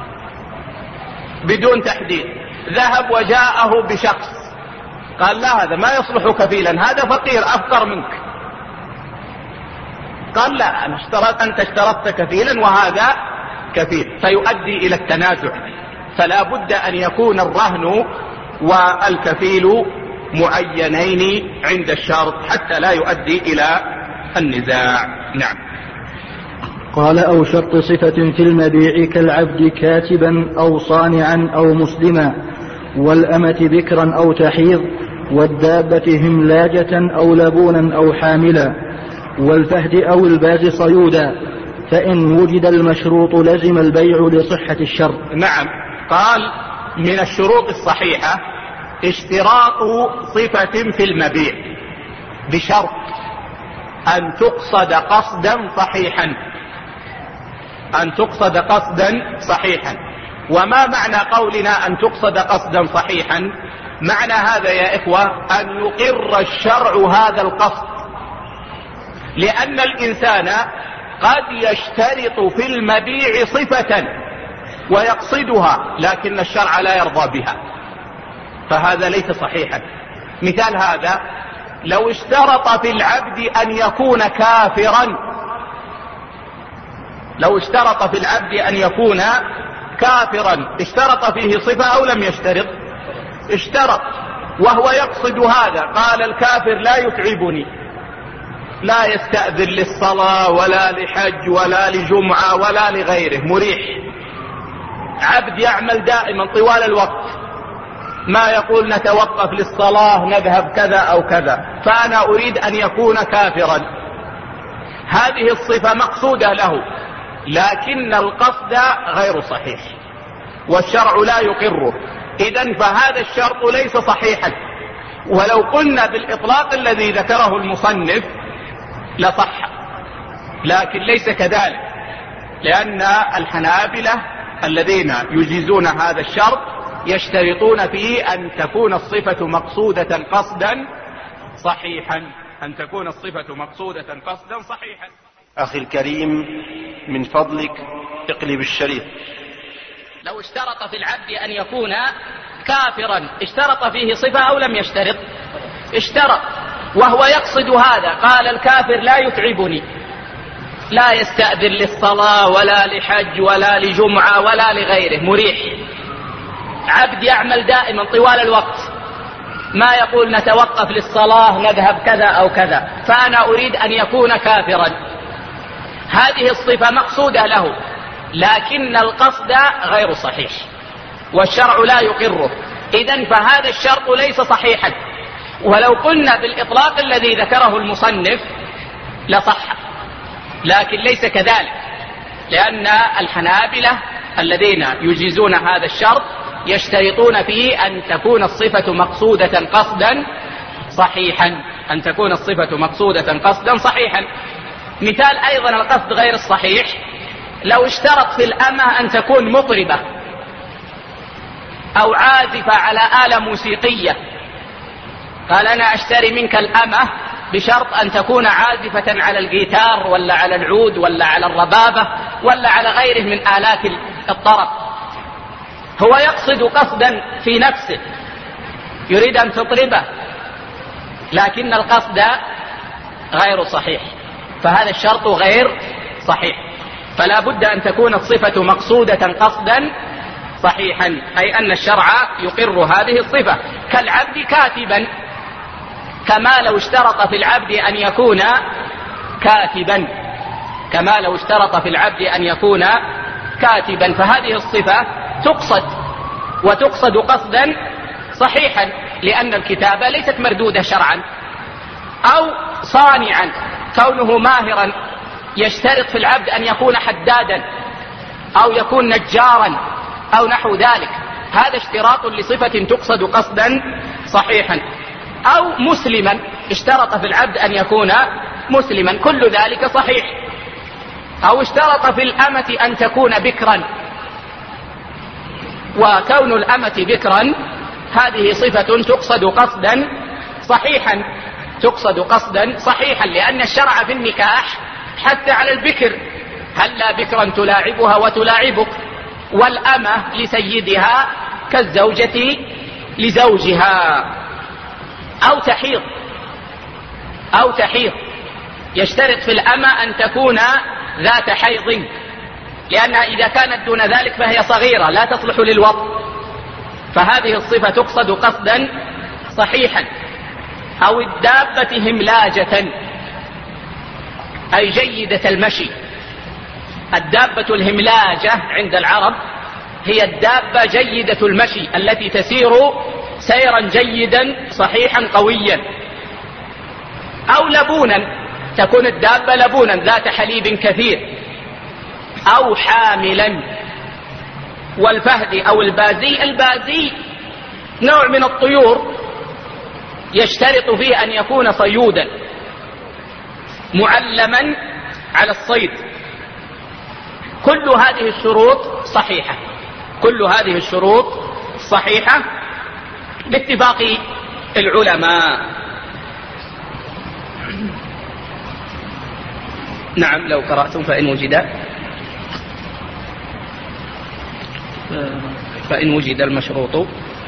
بدون تحديد. ذهب وجاءه بشخص، قال لا هذا ما يصلح كفيلا، هذا فقير أفقر منك. قال لا أنت اشترطت كفيلا وهذا كفيل، فيؤدي إلى التنازع. فلا بد أن يكون الرهن والكفيل معينين عند الشرط حتى لا يؤدي إلى النزاع. نعم. قال أو شرط صفة في المبيع كالعبد كاتبا أو صانعا أو مسلما، والأمة بكرا أو تحيض، والدابة هملاجة أو لبونا أو حاملا، والفهد أو الباز صيودا، فإن وجد المشروط لزم البيع لصحة الشرط. نعم. قال من الشروط الصحيحة اشتراط صفة في المبيع بشرط أن تقصد قصدا صحيحا، أن تقصد قصدا صحيحا. وما معنى قولنا أن تقصد قصدا صحيحا؟ معنى هذا يا إخوة أن يقر الشرع هذا القصد، لأن الإنسان قد يشترط في المبيع صفة ويقصدها لكن الشرع لا يرضى بها، فهذا ليس صحيحا. مثال هذا لو اشترط في العبد أن يكون كافرا، لو اشترط في العبد أن يكون كافرا، اشترط فيه صفة أو لم يشترط؟ اشترط، وهو يقصد هذا. قال الكافر لا يتعبني، لا يستأذن للصلاة ولا لحج ولا لجمعة ولا لغيره، مريح، عبد يعمل دائما طوال الوقت، ما يقول نتوقف للصلاة نذهب كذا أو كذا، فأنا أريد أن يكون كافرا. هذه الصفة مقصودة له، لكن القصد غير صحيح والشرع لا يقره. إذن فهذا الشرط ليس صحيحا، ولو قلنا بالإطلاق الذي ذكره المصنف لصح، لكن ليس كذلك، لأن الحنابلة الذين يجيزون هذا الشرط يشترطون فيه أن تكون الصفة مقصودة قصدا صحيحا، أن تكون الصفة مقصودة قصدا صحيحا. أخي الكريم، من فضلك اقلب الشريط. لو اشترط في العبد أن يكون كافرا، اشترط فيه صفة أو لم يشترط؟ اشترط، وهو يقصد هذا. قال الكافر لا يتعبني، لا يستأذن للصلاة ولا لحج ولا لجمعة ولا لغيره، مريح، عبد يعمل دائما طوال الوقت، ما يقول نتوقف للصلاة نذهب كذا أو كذا، فأنا أريد أن يكون كافرا. هذه الصفة مقصودة له، لكن القصد غير صحيح والشرع لا يقره، إذن فهذا الشرط ليس صحيحا. ولو قلنا بالإطلاق الذي ذكره المصنف لصح، لكن ليس كذلك، لأن الحنابلة الذين يجيزون هذا الشرط يشترطون فيه أن تكون الصفة مقصودة قصدا صحيحا، أن تكون الصفة مقصودة قصدا صحيحا. مثال أيضا القصد غير الصحيح، لو اشترط في الأمة أن تكون مطربة أو عازفة على آلة موسيقية، قال أنا أشتري منك الأمة بشرط أن تكون عازفة على الجيتار ولا على العود ولا على الربابة ولا على غيره من آلات الطرب. هو يقصد قصدا في نفسه، يريد أن تطربه، لكن القصد غير صحيح، فهذا الشرط غير صحيح. فلا بد أن تكون الصفة مقصودة قصدا صحيحا، أي أن الشرع يقر هذه الصفة. كالعبد كاتبا، كما لو اشترط في العبد أن يكون كاتبا، كما لو اشترط في العبد أن يكون كاتبا، فهذه الصفة تقصد، وتقصد قصدا صحيحا، لأن الكتابة ليست مردودة شرعا. أو صانعا، كونه ماهرا، يشترط في العبد أن يكون حدادا أو يكون نجارا أو نحو ذلك، هذا اشتراط لصفة تقصد قصدا صحيحا. أو مسلما، اشترط في العبد أن يكون مسلما، كل ذلك صحيح. أو اشترط في الأمة أن تكون بكرا، وكون الأمة بكرا هذه صفة تقصد قصدا صحيحا، تقصد قصدا صحيحا، لأن الشرع في النكاح حتى على البكر، هلا بكرا تلاعبها وتلاعبك، والأمة لسيدها كالزوجة لزوجها. أو تحيض، أو تحيض، يشترط في الأمة أن تكون ذات حيض، لأنها إذا كانت دون ذلك فهي صغيرة لا تصلح للوطء، فهذه الصفة تقصد قصدا صحيحا. أو الدابة هملاجة، أي جيدة المشي. الدابة الهملاجة عند العرب هي الدابة جيدة المشي التي تسير سيرا جيدا صحيحا قويا. أو لبونا، تكون الدابة لبونا ذات حليب كثير. أو حاملا. والفهد أو البازي، البازي نوع من الطيور يشترط فيه أن يكون صيودا معلما على الصيد. كل هذه الشروط صحيحة، كل هذه الشروط صحيحة باتفاق العلماء. نعم، لو قرأتم فإن وجد المشروط.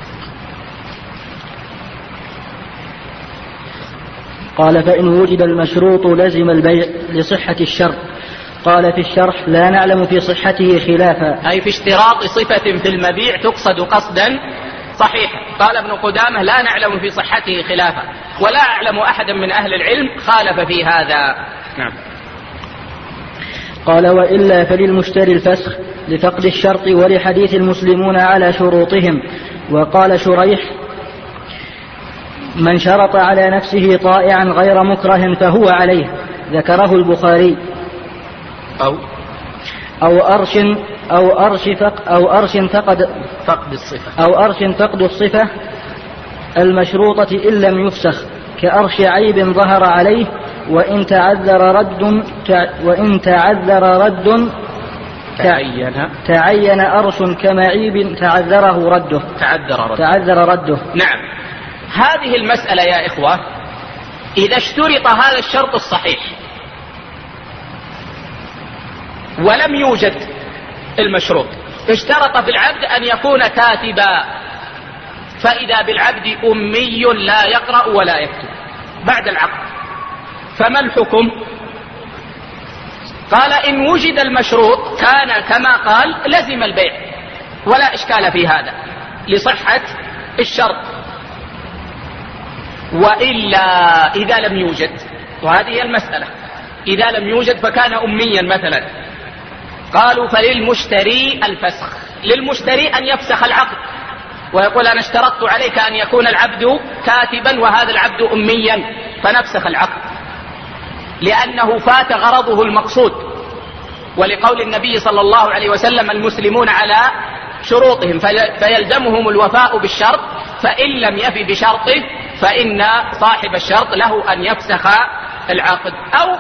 قال فإن وجد المشروط لزم البيع لصحة الشرط. قال في الشرح لا نعلم في صحته خلافا، أي في اشتراط صفة في المبيع تقصد قصدا صحيحا. قال ابن قدامة لا نعلم في صحته خلافا، ولا أعلم أحدا من أهل العلم خالف في هذا. نعم. قال وإلا فللمشتري الفسخ لفقد الشرط ولحديث المسلمون على شروطهم. وقال شريح من شرط على نفسه طائعا غير مكره فهو عليه، ذكره البخاري. أو أرش فقد الصفة المشروطة إن لم يفسخ، كأرش عيب ظهر عليه وإن تعذر رد تعين أرش كمعيب تعذر رده. نعم. هذه المسألة يا إخوة إذا اشترط هذا الشرط الصحيح ولم يوجد المشروط، اشترط في العبد أن يكون كاتبا، فإذا بالعبد أمي لا يقرأ ولا يكتب بعد العقد، فما الحكم؟ قال إن وجد المشروط كان كما قال لزم البيع ولا إشكال في هذا لصحة الشرط، وإلا إذا لم يوجد، وهذه المسألة، إذا لم يوجد فكان أميا مثلا، قالوا فللمشتري الفسخ، للمشتري أن يفسخ العقد ويقول أنا اشترطت عليك أن يكون العبد كاتبا وهذا العبد أميا، فنفسخ العقد لأنه فات غرضه المقصود، ولقول النبي صلى الله عليه وسلم المسلمون على شروطهم فيلزمهم الوفاء بالشرط، فإن لم يفي بشرطه فإن صاحب الشرط له أن يفسخ العقد، أو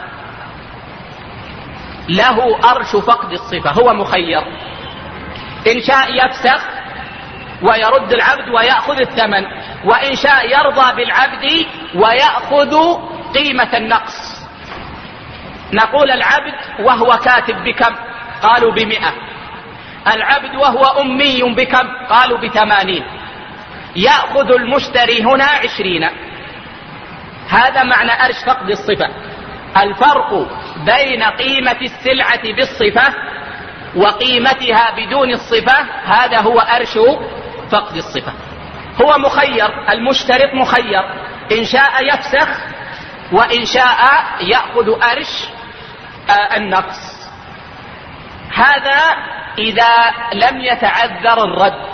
له أرش فقد الصفة، هو مخير، إن شاء يفسخ ويرد العبد ويأخذ الثمن، وإن شاء يرضى بالعبد ويأخذ قيمة النقص. نقول العبد وهو كاتب بكم؟ قالوا ب100. العبد وهو أمي بكم؟ قالوا ب80. يأخذ المشتري هنا 20. هذا معنى أرش فقد الصفة. الفرق بين قيمة السلعة بالصفة وقيمتها بدون الصفة هذا هو أرش فقد الصفة. هو مخير، المشترط مخير، إن شاء يفسخ وإن شاء يأخذ أرش النقص. هذا إذا لم يتعذر الرد.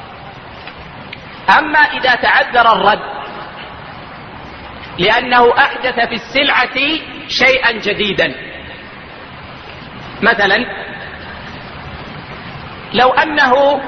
أما إذا تعذر الرد لأنه أحدث في السلعة شيئا جديدا، مثلا لو أنه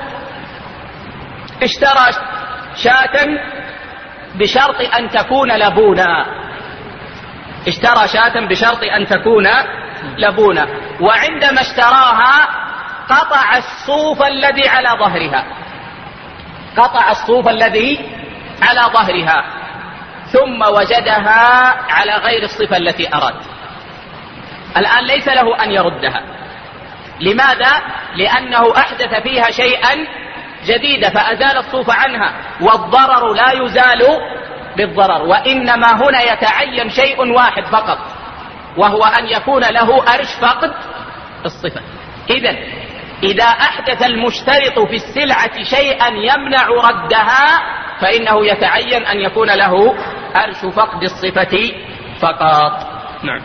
اشترى شاة بشرط أن تكون لبونا، اشترى شاة بشرط أن تكون لبونا، وعندما اشتراها قطع الصوف الذي على ظهرها، قطع الصوف الذي على ظهرها ثم وجدها على غير الصفة التي أراد. الآن ليس له أن يردها. لماذا؟ لأنه أحدث فيها شيئا جديدا فأزال الصوف عنها، والضرر لا يزال بالضرر، وإنما هنا يتعين شيء واحد فقط، وهو أن يكون له أرش فقد الصفة. إذا أحدث المشترط في السلعة شيئا يمنع ردها فإنه يتعين أن يكون له أرش فقد الصفة فقط. نعم.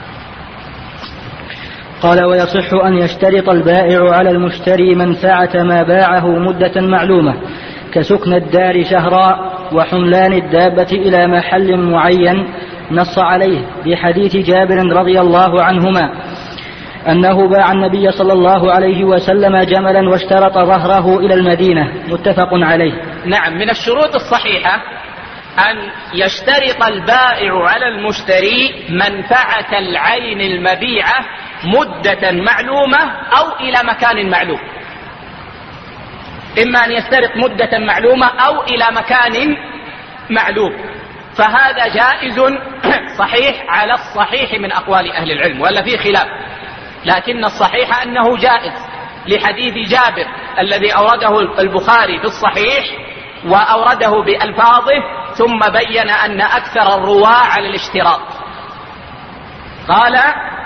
قال ويصح أن يشترط البائع على المشتري منفعة ما باعه مدة معلومة كسكن الدار شهرا وحملان الدابة إلى محل معين، نص عليه بحديث جابر رضي الله عنهما أنه باع النبي صلى الله عليه وسلم جملا واشترط ظهره إلى المدينة، متفق عليه. نعم. من الشروط الصحيحة أن يشترط البائع على المشتري منفعة العين المبيعة مدة معلومة أو إلى مكان معلوم، إما أن يشترط مدة معلومة أو إلى مكان معلوم، فهذا جائز صحيح على الصحيح من أقوال أهل العلم، ولا فيه خلاف، لكن الصحيح أنه جائز لحديث جابر الذي أورده البخاري في الصحيح وأورده بألفاظه ثم بين أن أكثر الرواة على الاشتراط. قال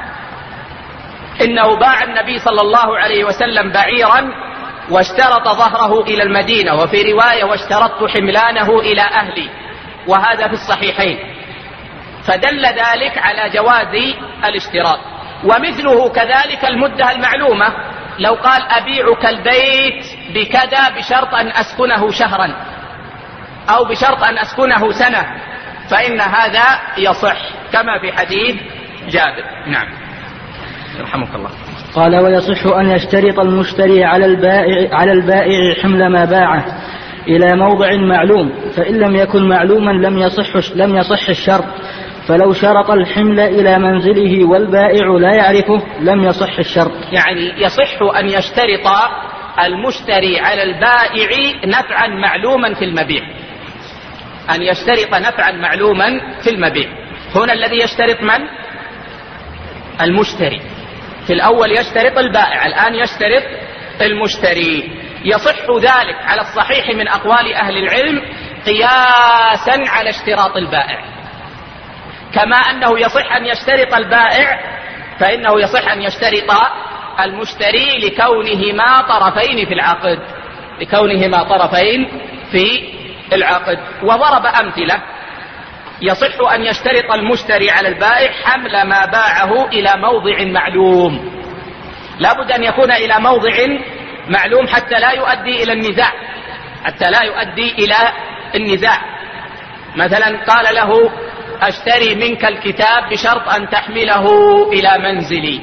إنه باع النبي صلى الله عليه وسلم بعيرا واشترط ظهره إلى المدينة، وفي رواية واشترطت حملانه إلى أهلي، وهذا في الصحيحين، فدل ذلك على جواز الاشتراط. ومثله كذلك المدة المعلومة، لو قال أبيعك البيت بكذا بشرط أن أسكنه شهرا أو بشرط أن أسكنه سنة، فإن هذا يصح كما في حديث جابر. نعم. رحمك الله. قال ويصح أن يشترط المشتري على البائع حمل ما باعه إلى موضع معلوم، فإن لم يكن معلوما لم يصح الشرط، فلو شرط الحمل إلى منزله والبائع لا يعرفه لم يصح الشرط. يعني يصح أن يشترط المشتري على البائع نفعا معلوما في المبيع، أن يشترط نفعا معلوما في المبيع. هنا الذي يشترط من؟ المشتري. في الأول يشترط البائع، الآن يشترط المشتري. يصح ذلك على الصحيح من أقوال أهل العلم قياسا على اشتراط البائع، كما أنه يصح أن يشترط البائع فإنه يصح أن يشترط المشتري لكونهما طرفين في العقد، لكونهما طرفين في العقد. وضرب أمثلة: يصح أن يشترط المشتري على البائع حمل ما باعه إلى موضع معلوم، لا بد أن يكون إلى موضع معلوم حتى لا يؤدي إلى النزاع، حتى لا يؤدي إلى النزاع. مثلا قال له: أشتري منك الكتاب بشرط أن تحمله إلى منزلي،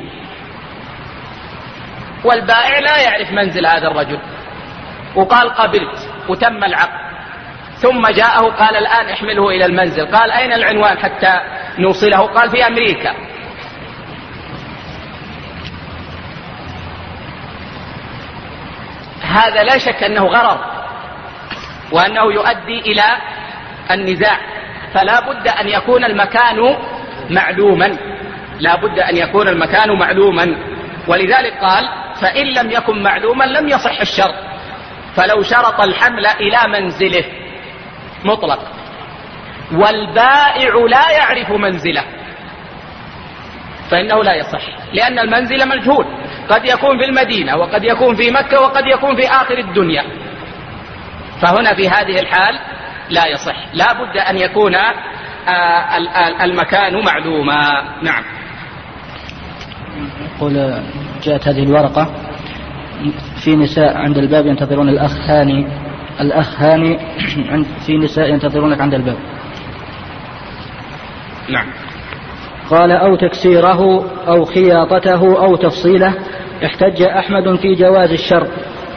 والبائع لا يعرف منزل هذا الرجل، وقال قبلت وتم العقد. ثم جاءه قال: الآن احمله إلى المنزل. قال: أين العنوان حتى نوصله؟ قال: في أمريكا. هذا لا شك أنه غرر وأنه يؤدي إلى النزاع، فلا بد أن يكون المكان معلوما، لا بد أن يكون المكان معلوما. ولذلك قال: فإن لم يكن معلوما لم يصح الشرط. فلو شرط الحمل إلى منزله مطلق والبائع لا يعرف منزله فإنه لا يصح، لأن المنزل مجهول، قد يكون في المدينة وقد يكون في مكة وقد يكون في آخر الدنيا، فهنا في هذه الحال لا يصح، لا بد أن يكون المكان معلوما. نعم. يقول: جاءت هذه الورقة: في نساء عند الباب ينتظرون الأخ هاني في نساء ينتظرونك عند الباب. نعم. قال: أو تكسيره أو خياطته أو تفصيله. احتج أحمد في جواز الشرط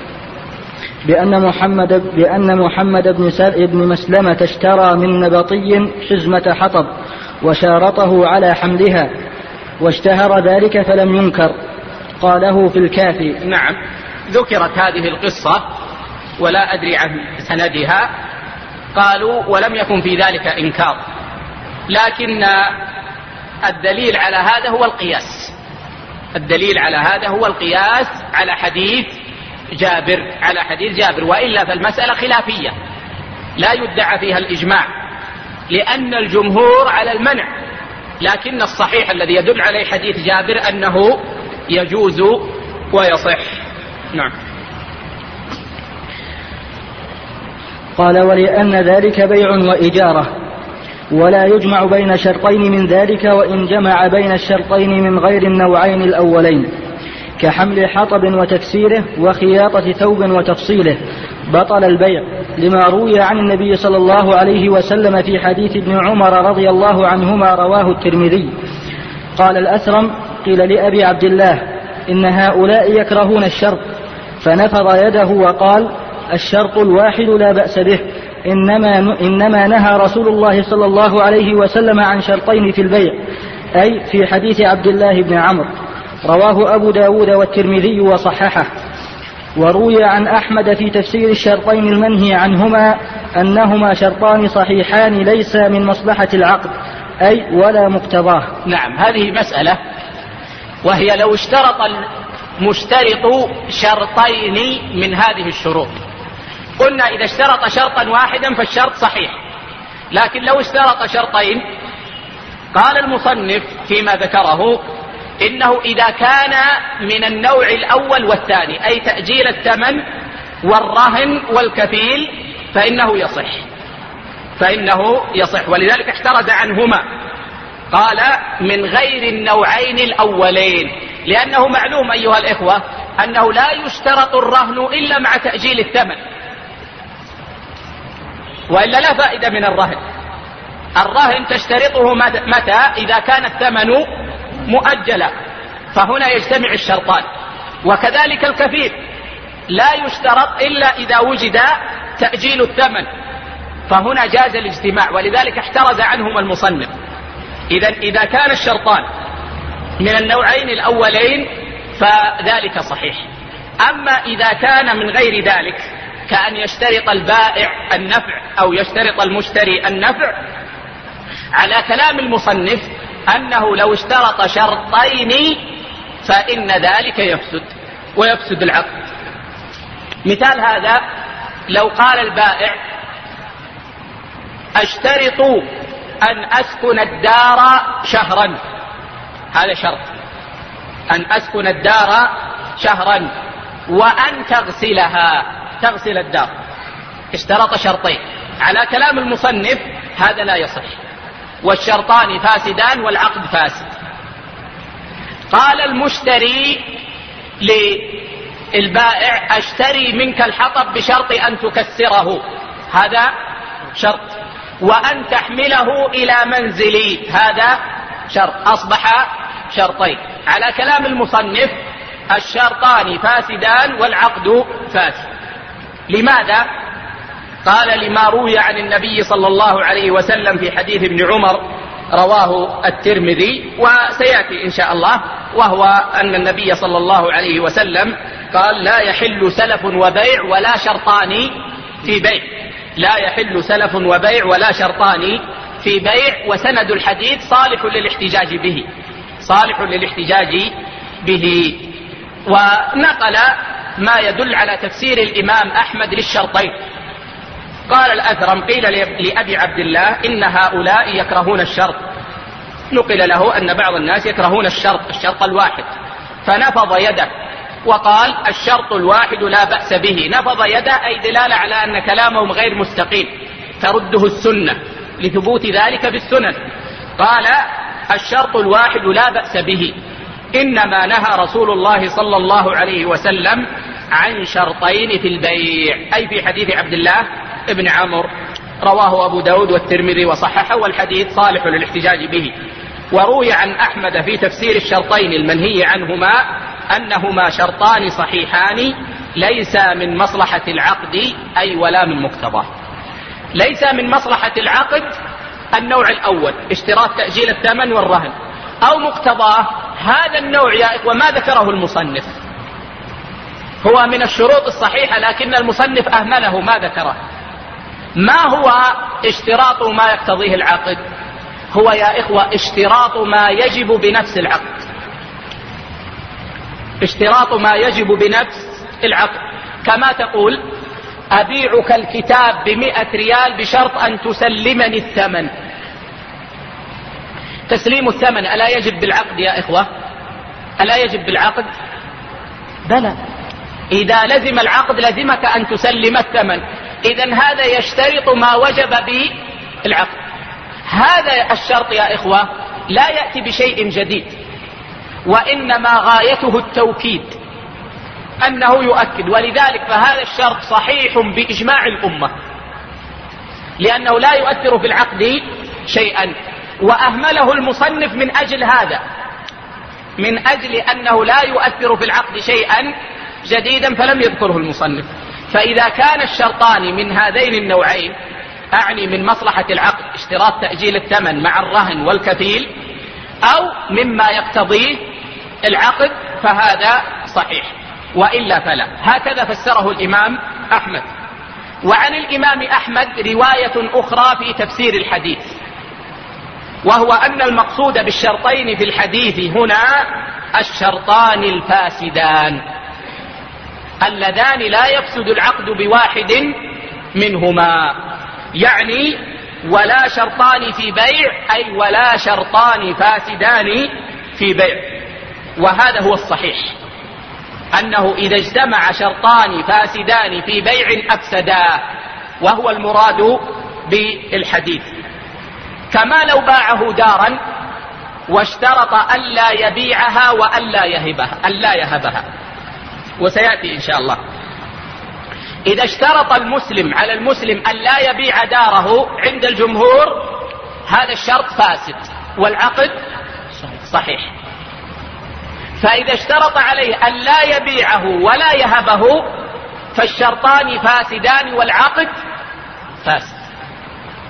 بأن محمد بن مسلمة اشترى من نبطي حزمة حطب وشارطه على حملها واشتهر ذلك فلم ينكر. قاله في الكافي. نعم، ذكرت هذه القصة ولا أدري عن سندها. قالوا: ولم يكن في ذلك إنكار، لكن الدليل على هذا هو القياس، الدليل على هذا هو القياس على حديث جابر، وإلا فالمسألة خلافية لا يدعى فيها الإجماع، لأن الجمهور على المنع، لكن الصحيح الذي يدل عليه حديث جابر أنه يجوز ويصح. نعم. قال: ولأن ذلك بيع وإجارة، ولا يجمع بين شرطين من ذلك، وإن جمع بين الشرطين من غير النوعين الأولين كحمل حطب وتكسيره وخياطة ثوب وتفصيله بطل البيع، لما روي عن النبي صلى الله عليه وسلم في حديث ابن عمر رضي الله عنهما رواه الترمذي. قال الأثرم: قيل لأبي عبد الله: إن هؤلاء يكرهون الشرط، فنفض يده وقال: الشرط الواحد لا بأس به، إنما نهى رسول الله صلى الله عليه وسلم عن شرطين في البيع، أي في حديث عبد الله بن عمرو. رواه أبو داود والترمذي وصححه. وروي عن أحمد في تفسير الشرطين المنهي عنهما أنهما شرطان صحيحان ليس من مصلحة العقد، أي ولا مقتضاه. نعم، هذه مسألة، وهي لو اشترط المشترط شرطين من هذه الشروط، قلنا إذا اشترط شرطا واحدا فالشرط صحيح، لكن لو اشترط شرطين، قال المصنف فيما ذكره: إنه إذا كان من النوع الأول والثاني، أي تأجيل الثمن والرهن والكفيل، فإنه يصح، ولذلك احترز عنهما، قال: من غير النوعين الأولين، لأنه معلوم أيها الإخوة أنه لا يشترط الرهن إلا مع تأجيل الثمن، وإلا لا فائدة من الرهن. الرهن تشترطه متى؟ إذا كان الثمن مؤجلا، فهنا يجتمع الشرطان. وكذلك الكفيل لا يشترط إلا إذا وجد تأجيل الثمن، فهنا جاز الاجتماع، ولذلك احترز عنهما المصنف. إذا كان الشرطان من النوعين الأولين فذلك صحيح. أما إذا كان من غير ذلك كأن يشترط البائع النفع أو يشترط المشتري النفع، على كلام المصنف أنه لو اشترط شرطين فإن ذلك يفسد ويفسد العقد. مثال هذا لو قال البائع أشترط أن أسكن الدار شهرا، هذا شرط، أن أسكن الدار شهرا وأن تغسل الدار، اشترط شرطين. على كلام المصنف هذا لا يصح، والشرطان فاسدان والعقد فاسد. قال المشتري للبائع أشتري منك الحطب بشرط أن تكسره، هذا شرط، وأن تحمله إلى منزلي، هذا شرط، أصبح شرطين. على كلام المصنف الشرطان فاسدان والعقد فاسد. لماذا؟ قال لما روي عن النبي صلى الله عليه وسلم في حديث ابن عمر رواه الترمذي وسيأتي إن شاء الله، وهو أن النبي صلى الله عليه وسلم قال لا يحل سلف وبيع ولا شرطان في بيع، لا يحل سلف وبيع ولا شرطان في بيع. وسند الحديث صالح للاحتجاج به، صالح للاحتجاج به. ونقل ما يدل على تفسير الإمام أحمد للشرطين. قال الأثرم قيل لأبي عبد الله إن هؤلاء يكرهون الشرط، نقل له أن بعض الناس يكرهون الشرط الواحد، فنفض يده وقال الشرط الواحد لا بأس به. نفض يده أي دلالة على أن كلامهم غير مستقيم ترده السنة لثبوت ذلك بالسنن. قال الشرط الواحد لا بأس به، إنما نهى رسول الله صلى الله عليه وسلم عن شرطين في البيع، أي في حديث عبد الله ابن عمرو رواه أبو داود والترمذي وصححه، والحديث صالح للاحتجاج به. وروي عن أحمد في تفسير الشرطين المنهي عنهما أنهما شرطان صحيحان ليس من مصلحة العقد أي ولا من مقتضاه. ليس من مصلحة العقد النوع الأول اشتراط تأجيل الثمن والرهن، أو مقتضاه هذا النوع يا إخوة ما ذكره المصنف، هو من الشروط الصحيحة لكن المصنف أهمله ما ذكره. ما هو اشتراط ما يقتضيه العقد؟ هو يا إخوة اشتراط ما يجب بنفس العقد، اشتراط ما يجب بنفس العقد. كما تقول أبيعك الكتاب ب100 ريال بشرط أن تسلمني الثمن. تسليم الثمن ألا يجب بالعقد يا إخوة؟ ألا يجب بالعقد؟ بلى، إذا لزم العقد لزمك أن تسلم الثمن، إذن هذا يشترط ما وجب بالعقد. هذا الشرط يا إخوة لا يأتي بشيء جديد، وإنما غايته التوكيد، أنه يؤكد. ولذلك فهذا الشرط صحيح بإجماع الأمة، لأنه لا يؤثر في العقد شيئا، وأهمله المصنف من أجل هذا، من أجل أنه لا يؤثر في العقد شيئا جديدا فلم يذكره المصنف. فإذا كان الشرطان من هذين النوعين، أعني من مصلحة العقد اشتراط تأجيل الثمن مع الرهن والكفيل، أو مما يقتضيه العقد، فهذا صحيح، وإلا فلا. هكذا فسره الإمام أحمد. وعن الإمام أحمد رواية أخرى في تفسير الحديث، وهو أن المقصود بالشرطين في الحديث هنا الشرطان الفاسدان اللذان لا يفسد العقد بواحد منهما، يعني ولا شرطان في بيع، أي ولا شرطان فاسدان في بيع. وهذا هو الصحيح، أنه إذا اجتمع شرطان فاسدان في بيع أفسدا، وهو المراد بالحديث. كما لو باعه دارا واشترط ألا يبيعها وألا يهبها، وسيأتي إن شاء الله. إذا اشترط المسلم على المسلم ألا يبيع داره عند الجمهور، هذا الشرط فاسد والعقد صحيح. فإذا اشترط عليه ألا يبيعه ولا يهبه فالشرطان فاسدان والعقد فاسد.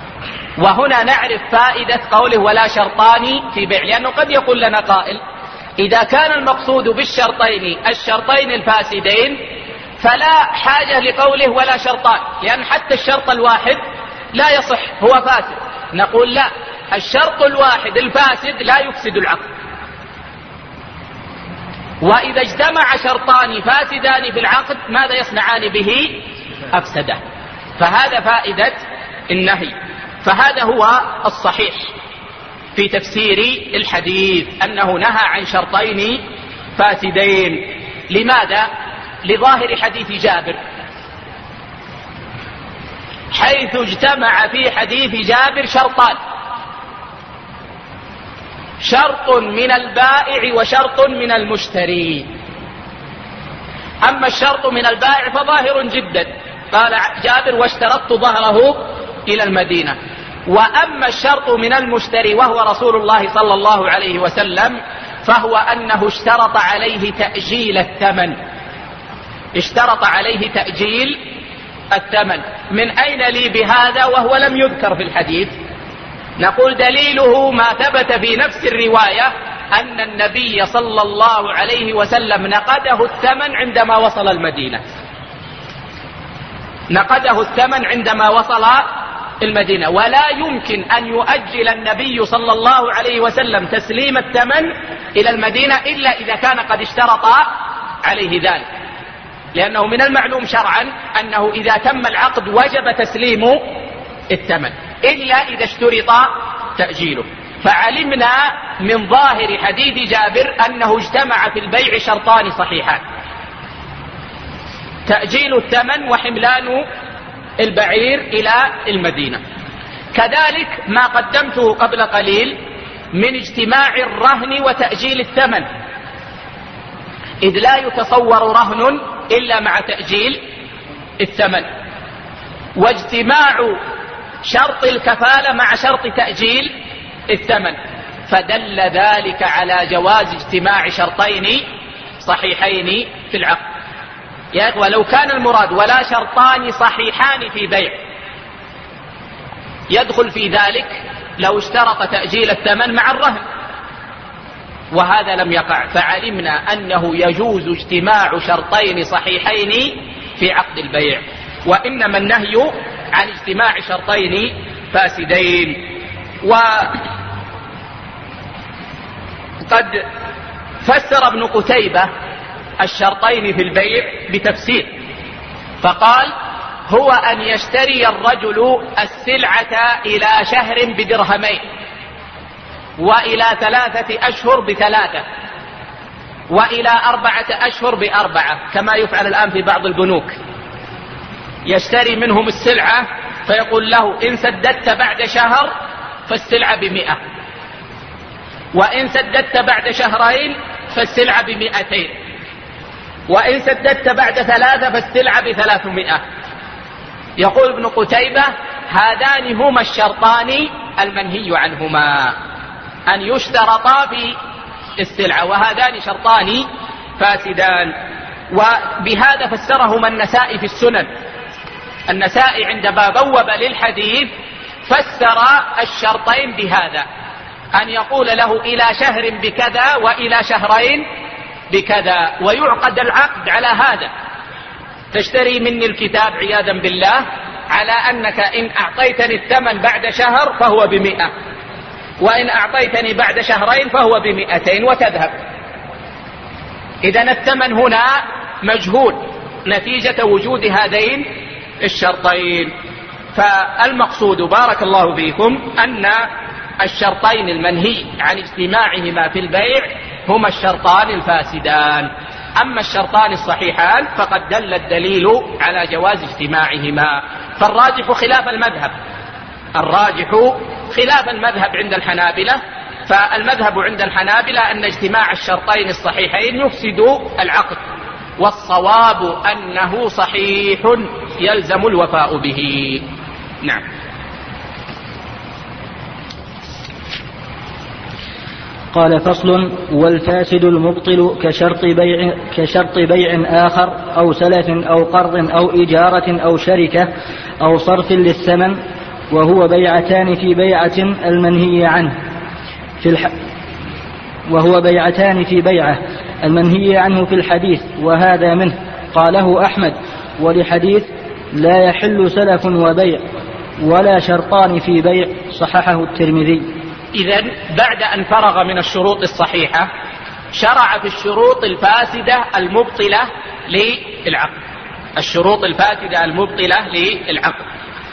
وهنا نعرف فائدة قوله ولا شرطان في بيع، لأنه قد يقول لنا قائل إذا كان المقصود بالشرطين الشرطين الفاسدين فلا حاجة لقوله ولا شرطان، لأن حتى الشرط الواحد لا يصح، هو فاسد. نقول لا، الشرط الواحد الفاسد لا يفسد العقد، وإذا اجتمع شرطان فاسدان في العقد ماذا يصنعان به؟ أفسده. فهذا فائدة النهي. فهذا هو الصحيح في تفسير الحديث، أنه نهى عن شرطين فاسدين. لماذا؟ لظاهر حديث جابر، حيث اجتمع في حديث جابر شرطان، شرط من البائع وشرط من المشتري. أما الشرط من البائع فظاهر جدا، قال جابر واشترطت ظهره إلى المدينة. وأما الشرط من المشتري وهو رسول الله صلى الله عليه وسلم فهو أنه اشترط عليه تأجيل الثمن، اشترط عليه تأجيل الثمن. من أين لي بهذا وهو لم يذكر في الحديث؟ نقول دليله ما ثبت في نفس الرواية أن النبي صلى الله عليه وسلم نقده الثمن عندما وصل المدينة، نقده الثمن عندما وصل المدينة. ولا يمكن أن يؤجل النبي صلى الله عليه وسلم تسليم الثمن إلى المدينة إلا إذا كان قد اشترط عليه ذلك، لأنه من المعلوم شرعا أنه إذا تم العقد وجب تسليم الثمن إلا إذا اشترط تأجيله. فعلمنا من ظاهر حديث جابر أنه اجتمع في البيع شرطان صحيحان: تأجيل الثمن وحملان البعير إلى المدينة. كذلك ما قدمته قبل قليل من اجتماع الرهن وتأجيل الثمن، إذ لا يتصور رهن إلا مع تأجيل الثمن، واجتماع شرط الكفالة مع شرط تأجيل الثمن، فدل ذلك على جواز اجتماع شرطين صحيحين في العقد. يا إخوة، لو كان المراد ولا شرطان صحيحان في بيع يدخل في ذلك لو اشترط تأجيل الثمن مع الرهن، وهذا لم يقع. فعلمنا أنه يجوز اجتماع شرطين صحيحين في عقد البيع، وإنما النهي عن اجتماع شرطين فاسدين. وقد فسر ابن قتيبة الشرطين في البيع بتفسير، فقال: هو أن يشتري الرجل السلعة إلى شهر بدرهمين، وإلى 3 أشهر ب3، وإلى 4 أشهر ب4، كما يفعل الآن في بعض البنوك، يشتري منهم السلعة فيقول له: إن سددت بعد شهر فالسلعة ب100، وإن سددت بعد شهرين فالسلعة ب200، وإن سددت بعد 3 فالسلعة ب300. يقول ابن قتيبة: هذان هما الشرطان المنهي عنهما، أن يشترطا في السلعة، وهذان شرطان فاسدان. وبهذا فسرهما النسائي في السنن. النسائي عندما بوب للحديث فسر الشرطين بهذا، أن يقول له إلى شهر بكذا وإلى شهرين بكذا، ويعقد العقد على هذا. تشتري مني الكتاب عياذا بالله على أنك إن أعطيتني الثمن بعد شهر فهو ب100، وإن أعطيتني بعد شهرين فهو ب200، وتذهب. إذن الثمن هنا مجهول نتيجة وجود هذين الشرطين. فالمقصود بارك الله فيكم أن الشرطين المنهي عن اجتماعهما في البيع هما الشرطان الفاسدان. أما الشرطان الصحيحان فقد دل الدليل على جواز اجتماعهما. فالراجح خلاف المذهب، الراجح خلاف المذهب عند الحنابلة. فالمذهب عند الحنابلة أن اجتماع الشرطين الصحيحين يفسد العقد، والصواب أنه صحيح يلزم الوفاء به. نعم. قال: فصل: والفاسد المبطل كشرط بيع آخر أو سلف أو قرض أو إجارة أو شركة أو صرف للثمن وهو بيعتان في بيعة المنهي عنه المنهي عنه في الحديث، وهذا منه. قاله أحمد. ولحديث لا يحل سلف وبيع ولا شرطان في بيع، صححه الترمذي. إذن بعد أن فرغ من الشروط الصحيحة شرع في الشروط الفاسدة المبطلة للعقد. الشروط الفاسدة المبطلة للعقد،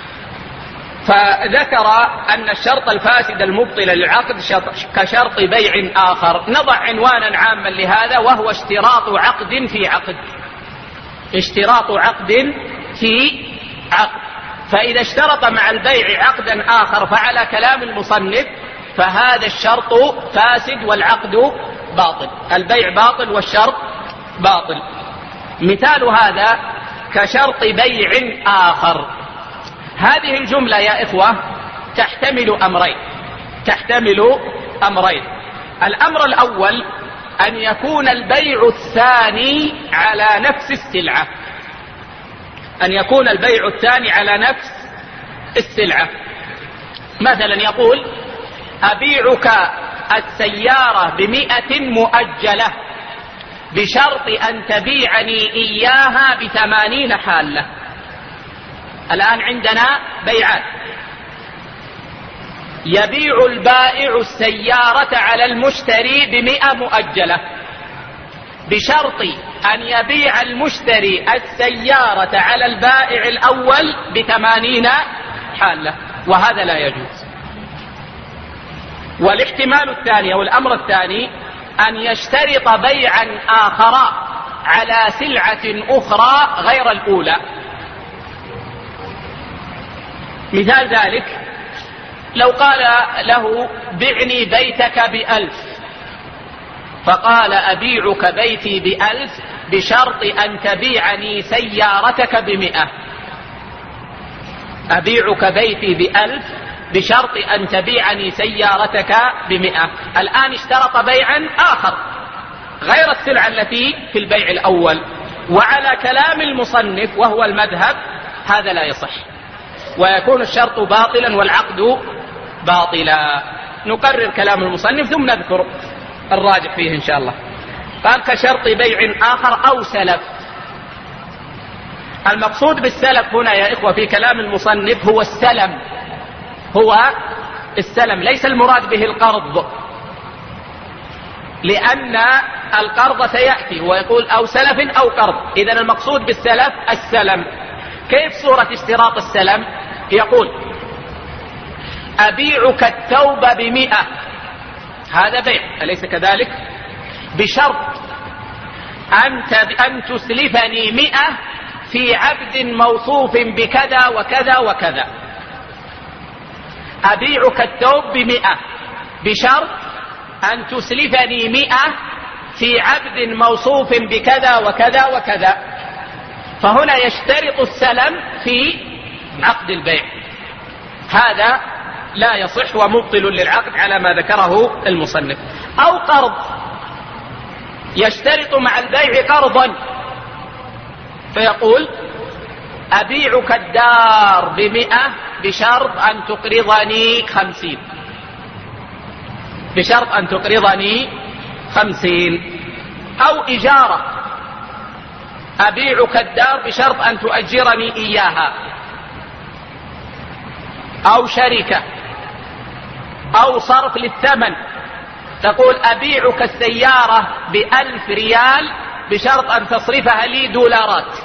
فذكر أن الشرط الفاسد المبطل للعقد كشرط بيع آخر. نضع عنوانا عاما لهذا، وهو اشتراط عقد في عقد. اشتراط عقد في عقد. فإذا اشترط مع البيع عقدا آخر فعلى كلام المصنف فهذا الشرط فاسد والعقد باطل. البيع باطل والشرط باطل. مثال هذا كشرط بيع آخر. هذه الجملة يا إخوة تحتمل أمرين. الأمر الأول أن يكون البيع الثاني على نفس السلعة. مثلا يقول أبيعك السيارة ب100 مؤجلة بشرط أن تبيعني إياها ب80 حالة. الآن عندنا بيعات. يبيع البائع السيارة على المشتري ب100 مؤجلة بشرط أن يبيع المشتري السيارة على البائع الأول ب80 حالة، وهذا لا يجوز. والاحتمال الثاني أو الأمر الثاني أن يشترط بيعا آخر على سلعة أخرى غير الأولى. مثال ذلك لو قال له بعني بيتك ب1000، فقال أبيعك بيتي ب1000 بشرط أن تبيعني سيارتك ب100. أبيعك بيتي ب1000 بشرط أن تبيعني سيارتك ب100. الآن اشترط بيعا آخر غير السلعة التي في البيع الأول، وعلى كلام المصنف وهو المذهب هذا لا يصح، ويكون الشرط باطلا والعقد باطلا. نقرر كلام المصنف ثم نذكر الراجح فيه إن شاء الله. قال كشرط بيع آخر أو سلف. المقصود بالسلف هنا يا إخوة في كلام المصنف هو السلم، ليس المراد به القرض، لأن القرض سيأتي ويقول أو سلف أو قرض. إذن المقصود بالسلف السلم. كيف صورة اشتراط السلم؟ يقول أبيعك الثوب ب100، هذا بيع أليس كذلك؟ بشرط أن تسلفني 100 في عبد موصوف بكذا وكذا وكذا. أبيعك الثوب ب100 بشرط أن تسلفني 100 في عبد موصوف بكذا وكذا وكذا. فهنا يشترط السلم في عقد البيع. هذا لا يصح ومبطل للعقد على ما ذكره المصنف. أو قرض، يشترط مع البيع قرضا فيقول أبيعك الدار ب100 بشرط أن تقرضني 50، بشرط أن تقرضني 50. أو إجارة، أبيعك الدار بشرط أن تؤجرني إياها. أو شركة، أو صرف للثمن، تقول أبيعك السيارة ب1000 ريال بشرط أن تصرفها لي دولارات.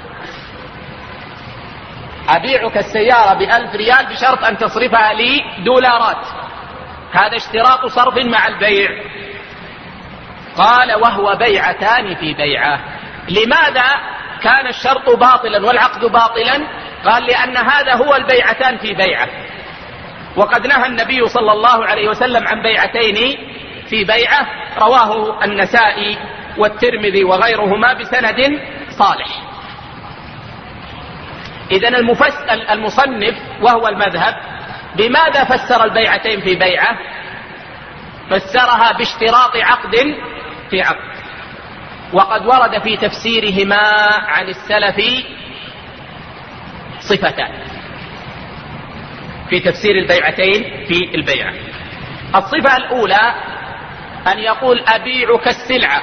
أبيعك السيارة ب1000 ريال بشرط أن تصرفها لي دولارات. هذا اشتراط صرف مع البيع. قال وهو بيعتان في بيعة. لماذا كان الشرط باطلا والعقد باطلا؟ قال لأن هذا هو البيعتان في بيعة، وقد نهى النبي صلى الله عليه وسلم عن بيعتين في بيعة، رواه النسائي والترمذي وغيرهما بسند صالح. إذن المصنف وهو المذهب بماذا فسر البيعتين في بيعة؟ فسرها باشتراط عقد في عقد. وقد ورد في تفسيرهما عن السلف صفتان. في تفسير البيعتين في البيعة. الصفة الأولى أن يقول أبيعك السلعة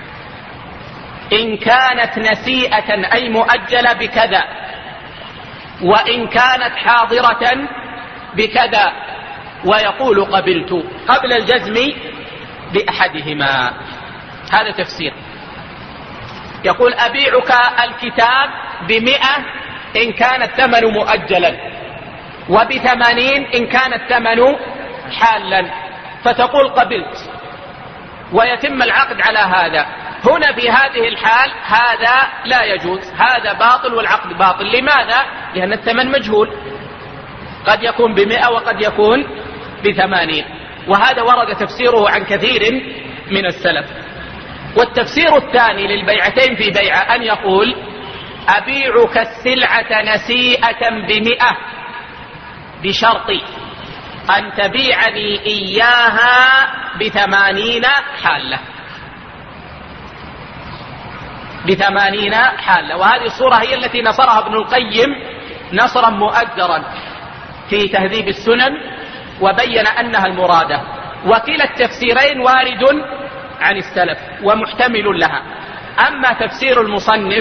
إن كانت نسيئة أي مؤجلة بكذا، وإن كانت حاضرة بكذا، ويقول قبلت قبل الجزم بأحدهما. هذا تفسير. يقول أبيعك الكتاب ب100 إن كان الثمن مؤجلا، وب80 إن كان الثمن حالا، فتقول قبلت ويتم العقد على هذا. هنا في هذه الحال هذا لا يجوز، هذا باطل والعقد باطل. لماذا؟ لأن الثمن مجهول، قد يكون ب100 وقد يكون ب80، وهذا ورد تفسيره عن كثير من السلف. والتفسير الثاني للبيعتين في بيعة أن يقول أبيعك السلعة نسيئة ب100 بشرط أن تبيعني إياها ب80 حالة، ب80 حالة. وهذه الصورة هي التي نصرها ابن القيم نصرا مؤثرا في تهذيب السنن، وبين أنها المرادة. وكلا التفسيرين وارد عن السلف ومحتمل لها. أما تفسير المصنف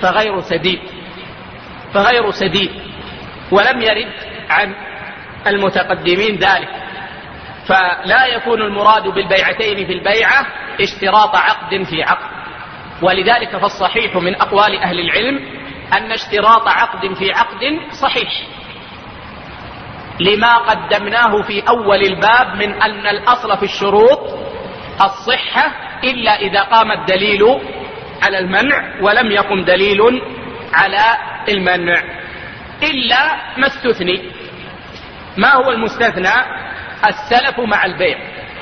فغير سديد ولم يرد عن المتقدمين ذلك. فلا يكون المراد بالبيعتين في البيعة اشتراط عقد في عقد، ولذلك فالصحيح من أقوال أهل العلم أن اشتراط عقد في عقد صحيح، لما قدمناه في أول الباب من أن الأصل في الشروط الصحة إلا إذا قام الدليل على المنع ولم يقم دليل على المنع، إلا ما استثني. ما هو المستثنى؟ السلف مع البيع.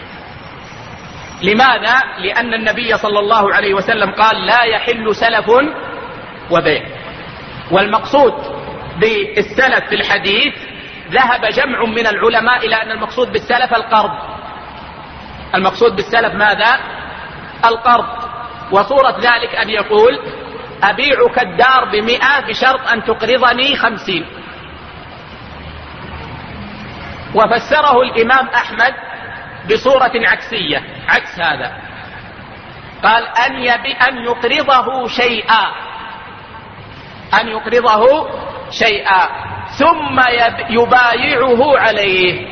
لماذا؟ لأن النبي صلى الله عليه وسلم قال لا يحل سلف وبيع. والمقصود بالسلف في الحديث ذهب جمع من العلماء إلى أن المقصود بالسلف القرض. المقصود بالسلف ماذا؟ القرض. وصورة ذلك أن يقول أبيعك الدار ب100 بشرط أن تقرضني 50. وفسره الإمام أحمد بصورة عكسية، عكس هذا. قال أن يقرضه شيئا ثم يبايعه عليه.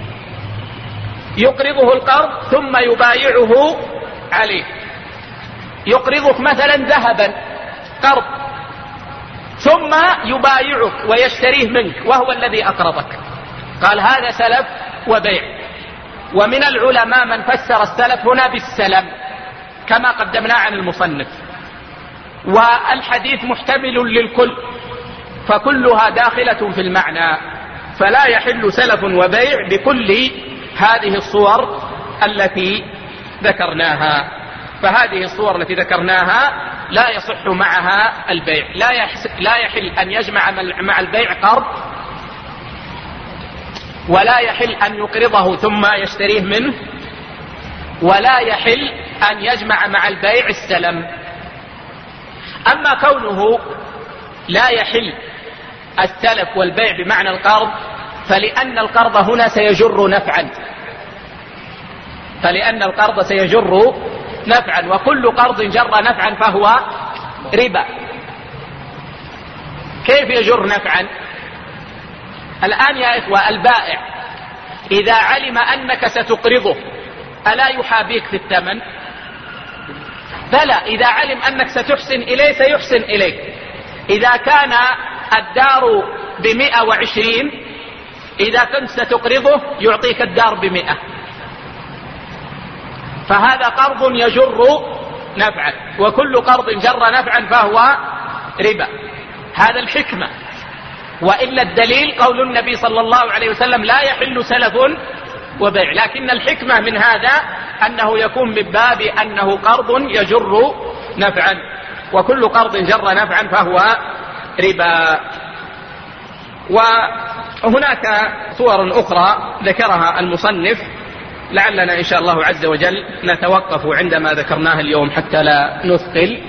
يقرضه القرض ثم يبايعه عليه. يقرضك مثلا ذهبا قرض، ثم يبايعك ويشتريه منك وهو الذي أقرضك. قال هذا سلف وبيع. ومن العلماء من فسر السلف هنا بالسلم كما قدمنا عن المصنف. والحديث محتمل للكل، فكلها داخلة في المعنى، فلا يحل سلف وبيع بكل هذه الصور التي ذكرناها. فهذه الصور التي ذكرناها لا يصح معها البيع. لا يحل أن يجمع مع البيع قرض، ولا يحل أن يقرضه ثم يشتريه منه، ولا يحل أن يجمع مع البيع السلم. أما كونه لا يحل السلف والبيع بمعنى القرض فلأن القرض هنا سيجر نفعا، وكل قرض جر نفعا فهو ربا. كيف يجر نفعا؟ الآن يا إخوة البائع إذا علم أنك ستقرضه ألا يحابيك في الثمن؟ بلى، إذا علم أنك ستحسن إليه سيحسن إليك. إذا كان الدار ب120 إذا كنت ستقرضه يعطيك الدار ب100، فهذا قرض يجر نفعا، وكل قرض جر نفعا فهو ربا. هذا الحكمة. وإلا الدليل قول النبي صلى الله عليه وسلم لا يحل سلف وبيع. لكن الحكمة من هذا أنه يكون من باب أنه قرض يجر نفعا، وكل قرض جر نفعا فهو ربا. وهناك صور أخرى ذكرها المصنف، لعلنا إن شاء الله عز وجل نتوقف عندما ذكرناها اليوم حتى لا نثقل،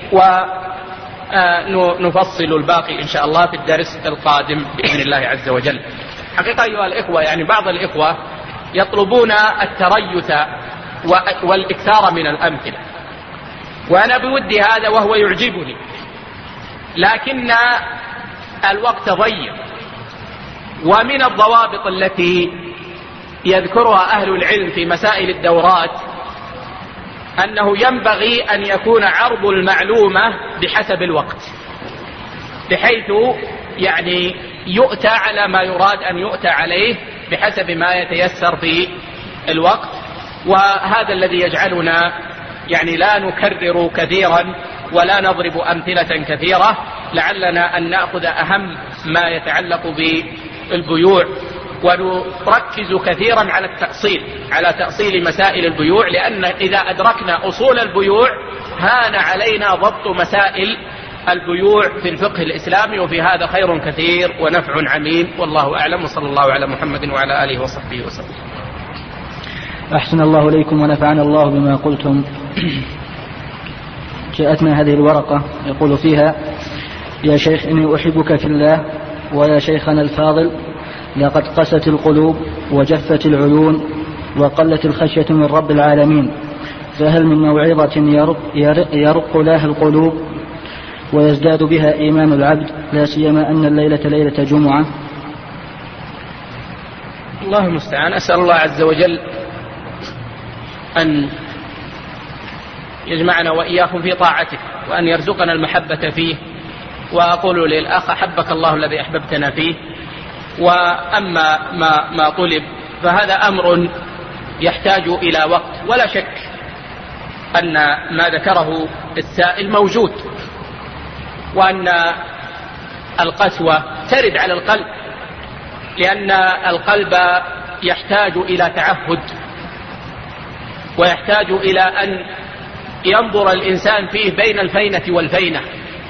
ونفصل الباقي إن شاء الله في الدرس القادم بإذن الله عز وجل. حقيقة أيها الإخوة يعني بعض الإخوة يطلبون التريث والإكثار من الأمثلة، وأنا بودي هذا وهو يعجبني، لكن الوقت ضيق. ومن الضوابط التي يذكرها أهل العلم في مسائل الدورات أنه ينبغي أن يكون عرض المعلومة بحسب الوقت، بحيث يعني يؤتى على ما يراد أن يؤتى عليه بحسب ما يتيسر في الوقت. وهذا الذي يجعلنا يعني لا نكرر كثيرا ولا نضرب أمثلة كثيرة، لعلنا أن نأخذ أهم ما يتعلق بالبيوع، ونركز كثيرا على تأصيل مسائل البيوع، لأن إذا أدركنا أصول البيوع هان علينا ضبط مسائل البيوع في الفقه الإسلامي، وفي هذا خير كثير ونفع عميم، والله أعلم، وصلى الله على محمد وعلى آله وصحبه وسلم. أحسن الله إليكم ونفعنا الله بما قلتم. جاءتنا هذه الورقة يقول فيها: يا شيخ إني أحبك في الله، ويا شيخنا الفاضل لقد قست القلوب وجفت العيون وقلت الخشية من رب العالمين، فهل من موعظة يرق لها القلوب ويزداد بها إيمان العبد، لا سيما أن الليلة ليلة جمعة؟ الله المستعان. أسأل الله عز وجل أن يجمعنا وإياكم في طاعته، وأن يرزقنا المحبة فيه. وأقول للأخ: أحبك الله الذي أحببتنا فيه. وأما ما طلب فهذا أمر يحتاج إلى وقت، ولا شك أن ما ذكره السائل موجود، وأن القسوة ترد على القلب، لأن القلب يحتاج إلى تعهد، ويحتاج إلى أن ينظر الإنسان فيه بين الفينة والفينة.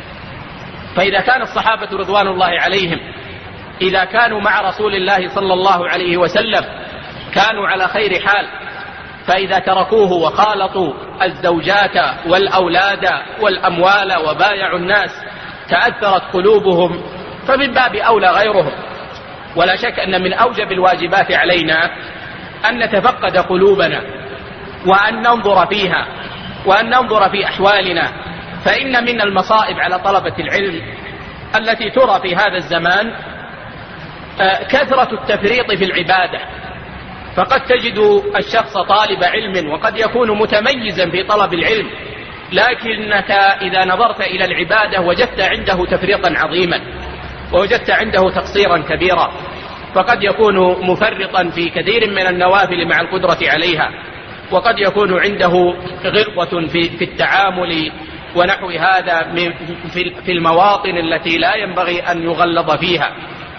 فإذا كان الصحابة رضوان الله عليهم إذا كانوا مع رسول الله صلى الله عليه وسلم كانوا على خير حال، فإذا تركوه وخالطوا الزوجات والأولاد والأموال وبايعوا الناس تأثرت قلوبهم، فمن باب أولى غيرهم. ولا شك أن من أوجب الواجبات علينا أن نتفقد قلوبنا، وأن ننظر فيها، وأن ننظر في أحوالنا. فإن من المصائب على طلبة العلم التي ترى في هذا الزمان كثرة التفريط في العبادة. فقد تجد الشخص طالب علم وقد يكون متميزا في طلب العلم، لكنك إذا نظرت إلى العبادة وجدت عنده تفريطا عظيما، ووجدت عنده تقصيرا كبيرا. فقد يكون مفرطا في كثير من النوافل مع القدرة عليها، وقد يكون عنده غلظة في التعامل ونحو هذا في المواطن التي لا ينبغي أن يغلظ فيها،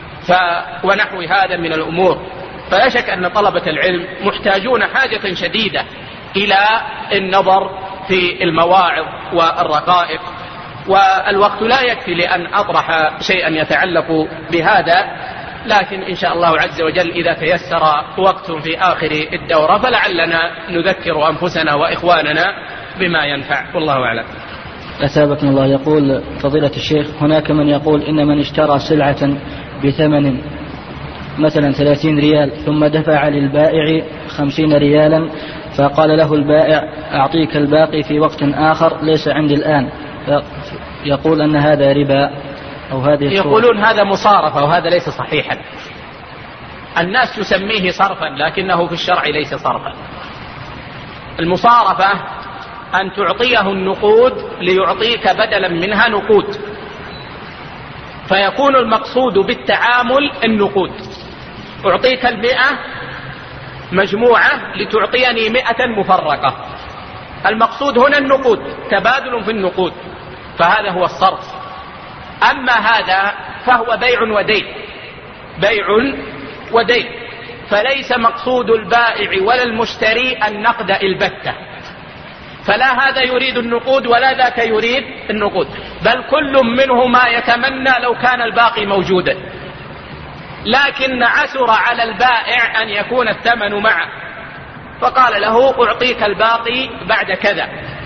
ونحو هذا من الأمور. فلا شك أن طلبة العلم محتاجون حاجة شديدة إلى النظر في المواعظ والرقائق، والوقت لا يكفي لأن أطرح شيئا يتعلق بهذا، لكن إن شاء الله عز وجل إذا تيسر وقت في آخر الدورة فلعلنا نذكر أنفسنا وإخواننا بما ينفع، والله أعلم. أثابكم الله. يقول فضيلة الشيخ: هناك من يقول إن من اشترى سلعة بثمن مثلا 30 ريال ثم دفع للبائع 50 ريالا، فقال له البائع: أعطيك الباقي في وقت آخر ليس عندي الآن، يقول أن هذا ربا أو هذه يقولون هذا مصارفة، وهذا ليس صحيحا. الناس تسميه صرفا، لكنه في الشرع ليس صرفا. المصارفة أن تعطيه النقود ليعطيك بدلا منها نقود، فيكون المقصود بالتعامل النقود. أعطيك 100 مجموعة لتعطيني 100 مفرقة، المقصود هنا النقود، تبادل في النقود، فهذا هو الصرف. أما هذا فهو بيع ودين، بيع ودين، فليس مقصود البائع ولا المشتري النقد البتة، فلا هذا يريد النقود ولا ذاك يريد النقود، بل كل منهما يتمنى لو كان الباقي موجودا، لكن عسر على البائع أن يكون الثمن معه، فقال له: أعطيك الباقي بعد كذا.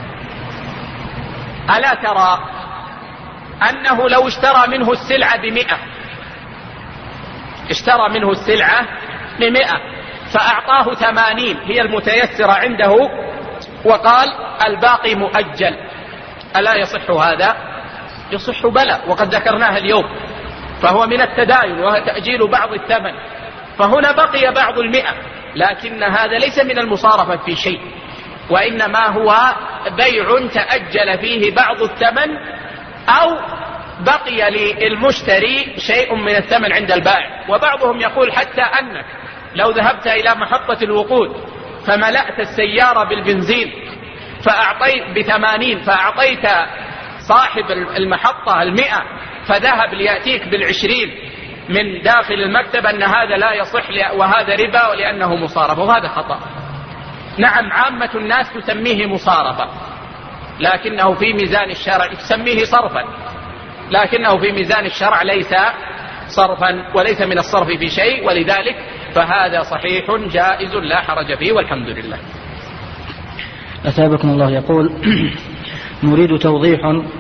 ألا ترى أنه لو اشترى منه السلعة ب100 اشترى منه السلعة ب100 فأعطاه 80 هي المتيسرة عنده وقال الباقي مؤجل، ألا يصح هذا؟ يصح بلى، وقد ذكرناها اليوم، فهو من التداين وهو تأجيل بعض الثمن، فهنا بقي بعض 100 لكن هذا ليس من المصارفة في شيء، وإنما هو بيع تأجل فيه بعض الثمن أو بقي للمشتري شيء من الثمن عند البائع. وبعضهم يقول حتى أنك لو ذهبت إلى محطة الوقود فملأت السيارة بالبنزين فأعطيت ب80 فأعطيت صاحب المحطة 100 فذهب ليأتيك بال20 من داخل المكتب، أن هذا لا يصح وهذا ربا ولأنه مصارفة، وهذا خطأ. نعم عامة الناس تسميه مصارفة لكنه في ميزان الشرع تسميه صرفا، لكنه في ميزان الشرع ليس صرفا وليس من الصرف في شيء، ولذلك فهذا صحيح جائز لا حرج فيه والحمد لله. أثابكم الله. يقول نريد توضيح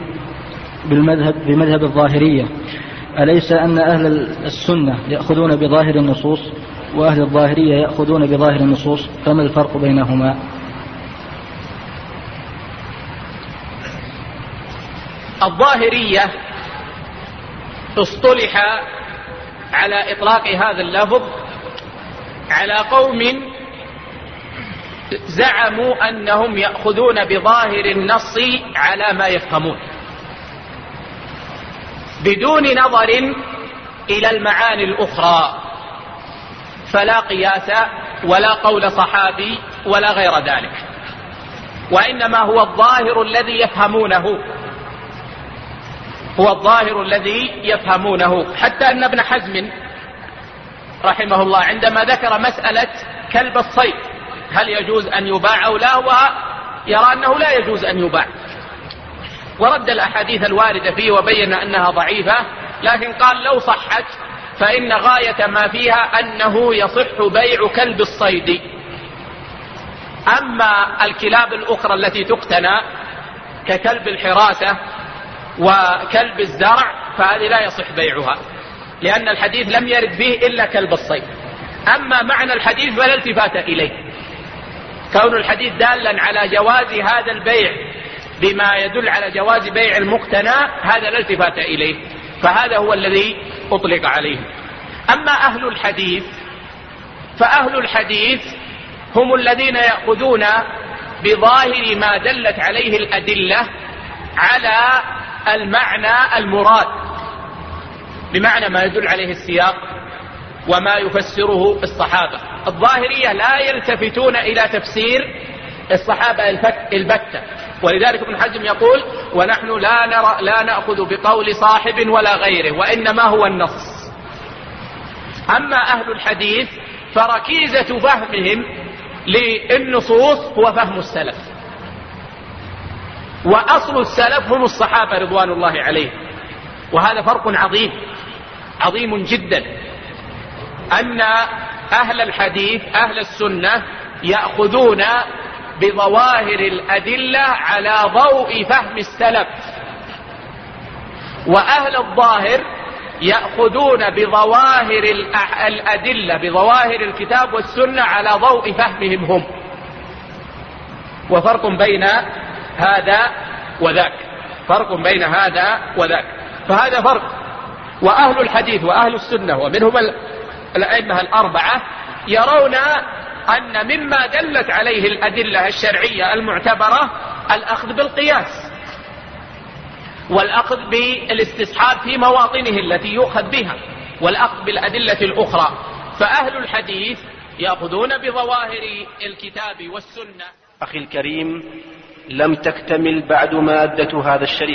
بمذهب الظاهرية، أليس أن أهل السنة يأخذون بظاهر النصوص وأهل الظاهرية يأخذون بظاهر النصوص، فما الفرق بينهما؟ الظاهرية اصطلح على إطلاق هذا اللفظ على قوم زعموا أنهم يأخذون بظاهر النص على ما يفهمون بدون نظر إلى المعاني الأخرى، فلا قياس ولا قول صحابي ولا غير ذلك، وإنما هو الظاهر الذي يفهمونه، هو الظاهر الذي يفهمونه. حتى أن ابن حزم رحمه الله عندما ذكر مسألة كلب الصيد هل يجوز أن يباع أو لا، ويرى أنه لا يجوز أن يباع، ورد الأحاديث الواردة فيه وبين أنها ضعيفة، لكن قال لو صحت فإن غاية ما فيها أنه يصح بيع كلب الصيد. أما الكلاب الأخرى التي تقتنى ككلب الحراسة وكلب الزرع فهذه لا يصح بيعها، لأن الحديث لم يرد به إلا كلب الصيد. أما معنى الحديث فلا التفات إليه، كون الحديث دالا على جواز هذا البيع بما يدل على جواز بيع المقتنى هذا لا التفات إليه، فهذا هو الذي أطلق عليه. أما أهل الحديث فأهل الحديث هم الذين يأخذون بظاهر ما دلت عليه الأدلة على المعنى المراد، بمعنى ما يدل عليه السياق وما يفسره الصحابة. الظاهرية لا يلتفتون إلى تفسير الصحابة البتة، ولذلك ابن حزم يقول ونحن لا نأخذ بقول صاحب ولا غيره، وإنما هو النص. أما أهل الحديث فركيزة فهمهم للنصوص هو فهم السلف، وأصل السلف هم الصحابة رضوان الله عليهم، وهذا فرق عظيم عظيم جدا، أن أهل الحديث أهل السنة يأخذون بظواهر الأدلة على ضوء فهم السلف، وأهل الظاهر يأخذون بظواهر الأدلة بظواهر الكتاب والسنة على ضوء فهمهم هم، وفرق بين هذا وذاك، فرق بين هذا وذاك، فهذا فرق. وأهل الحديث وأهل السنة ومنهم الأئمة الأربعة يرون أن مما دلت عليه الأدلة الشرعية المعتبرة الأخذ بالقياس والأخذ بالاستصحاب في مواطنه التي يؤخذ بها والأخذ بالأدلة الأخرى. فأهل الحديث يأخذون بظواهر الكتاب والسنة. أخي الكريم، لم تكتمل بعد مادة هذا الشريط.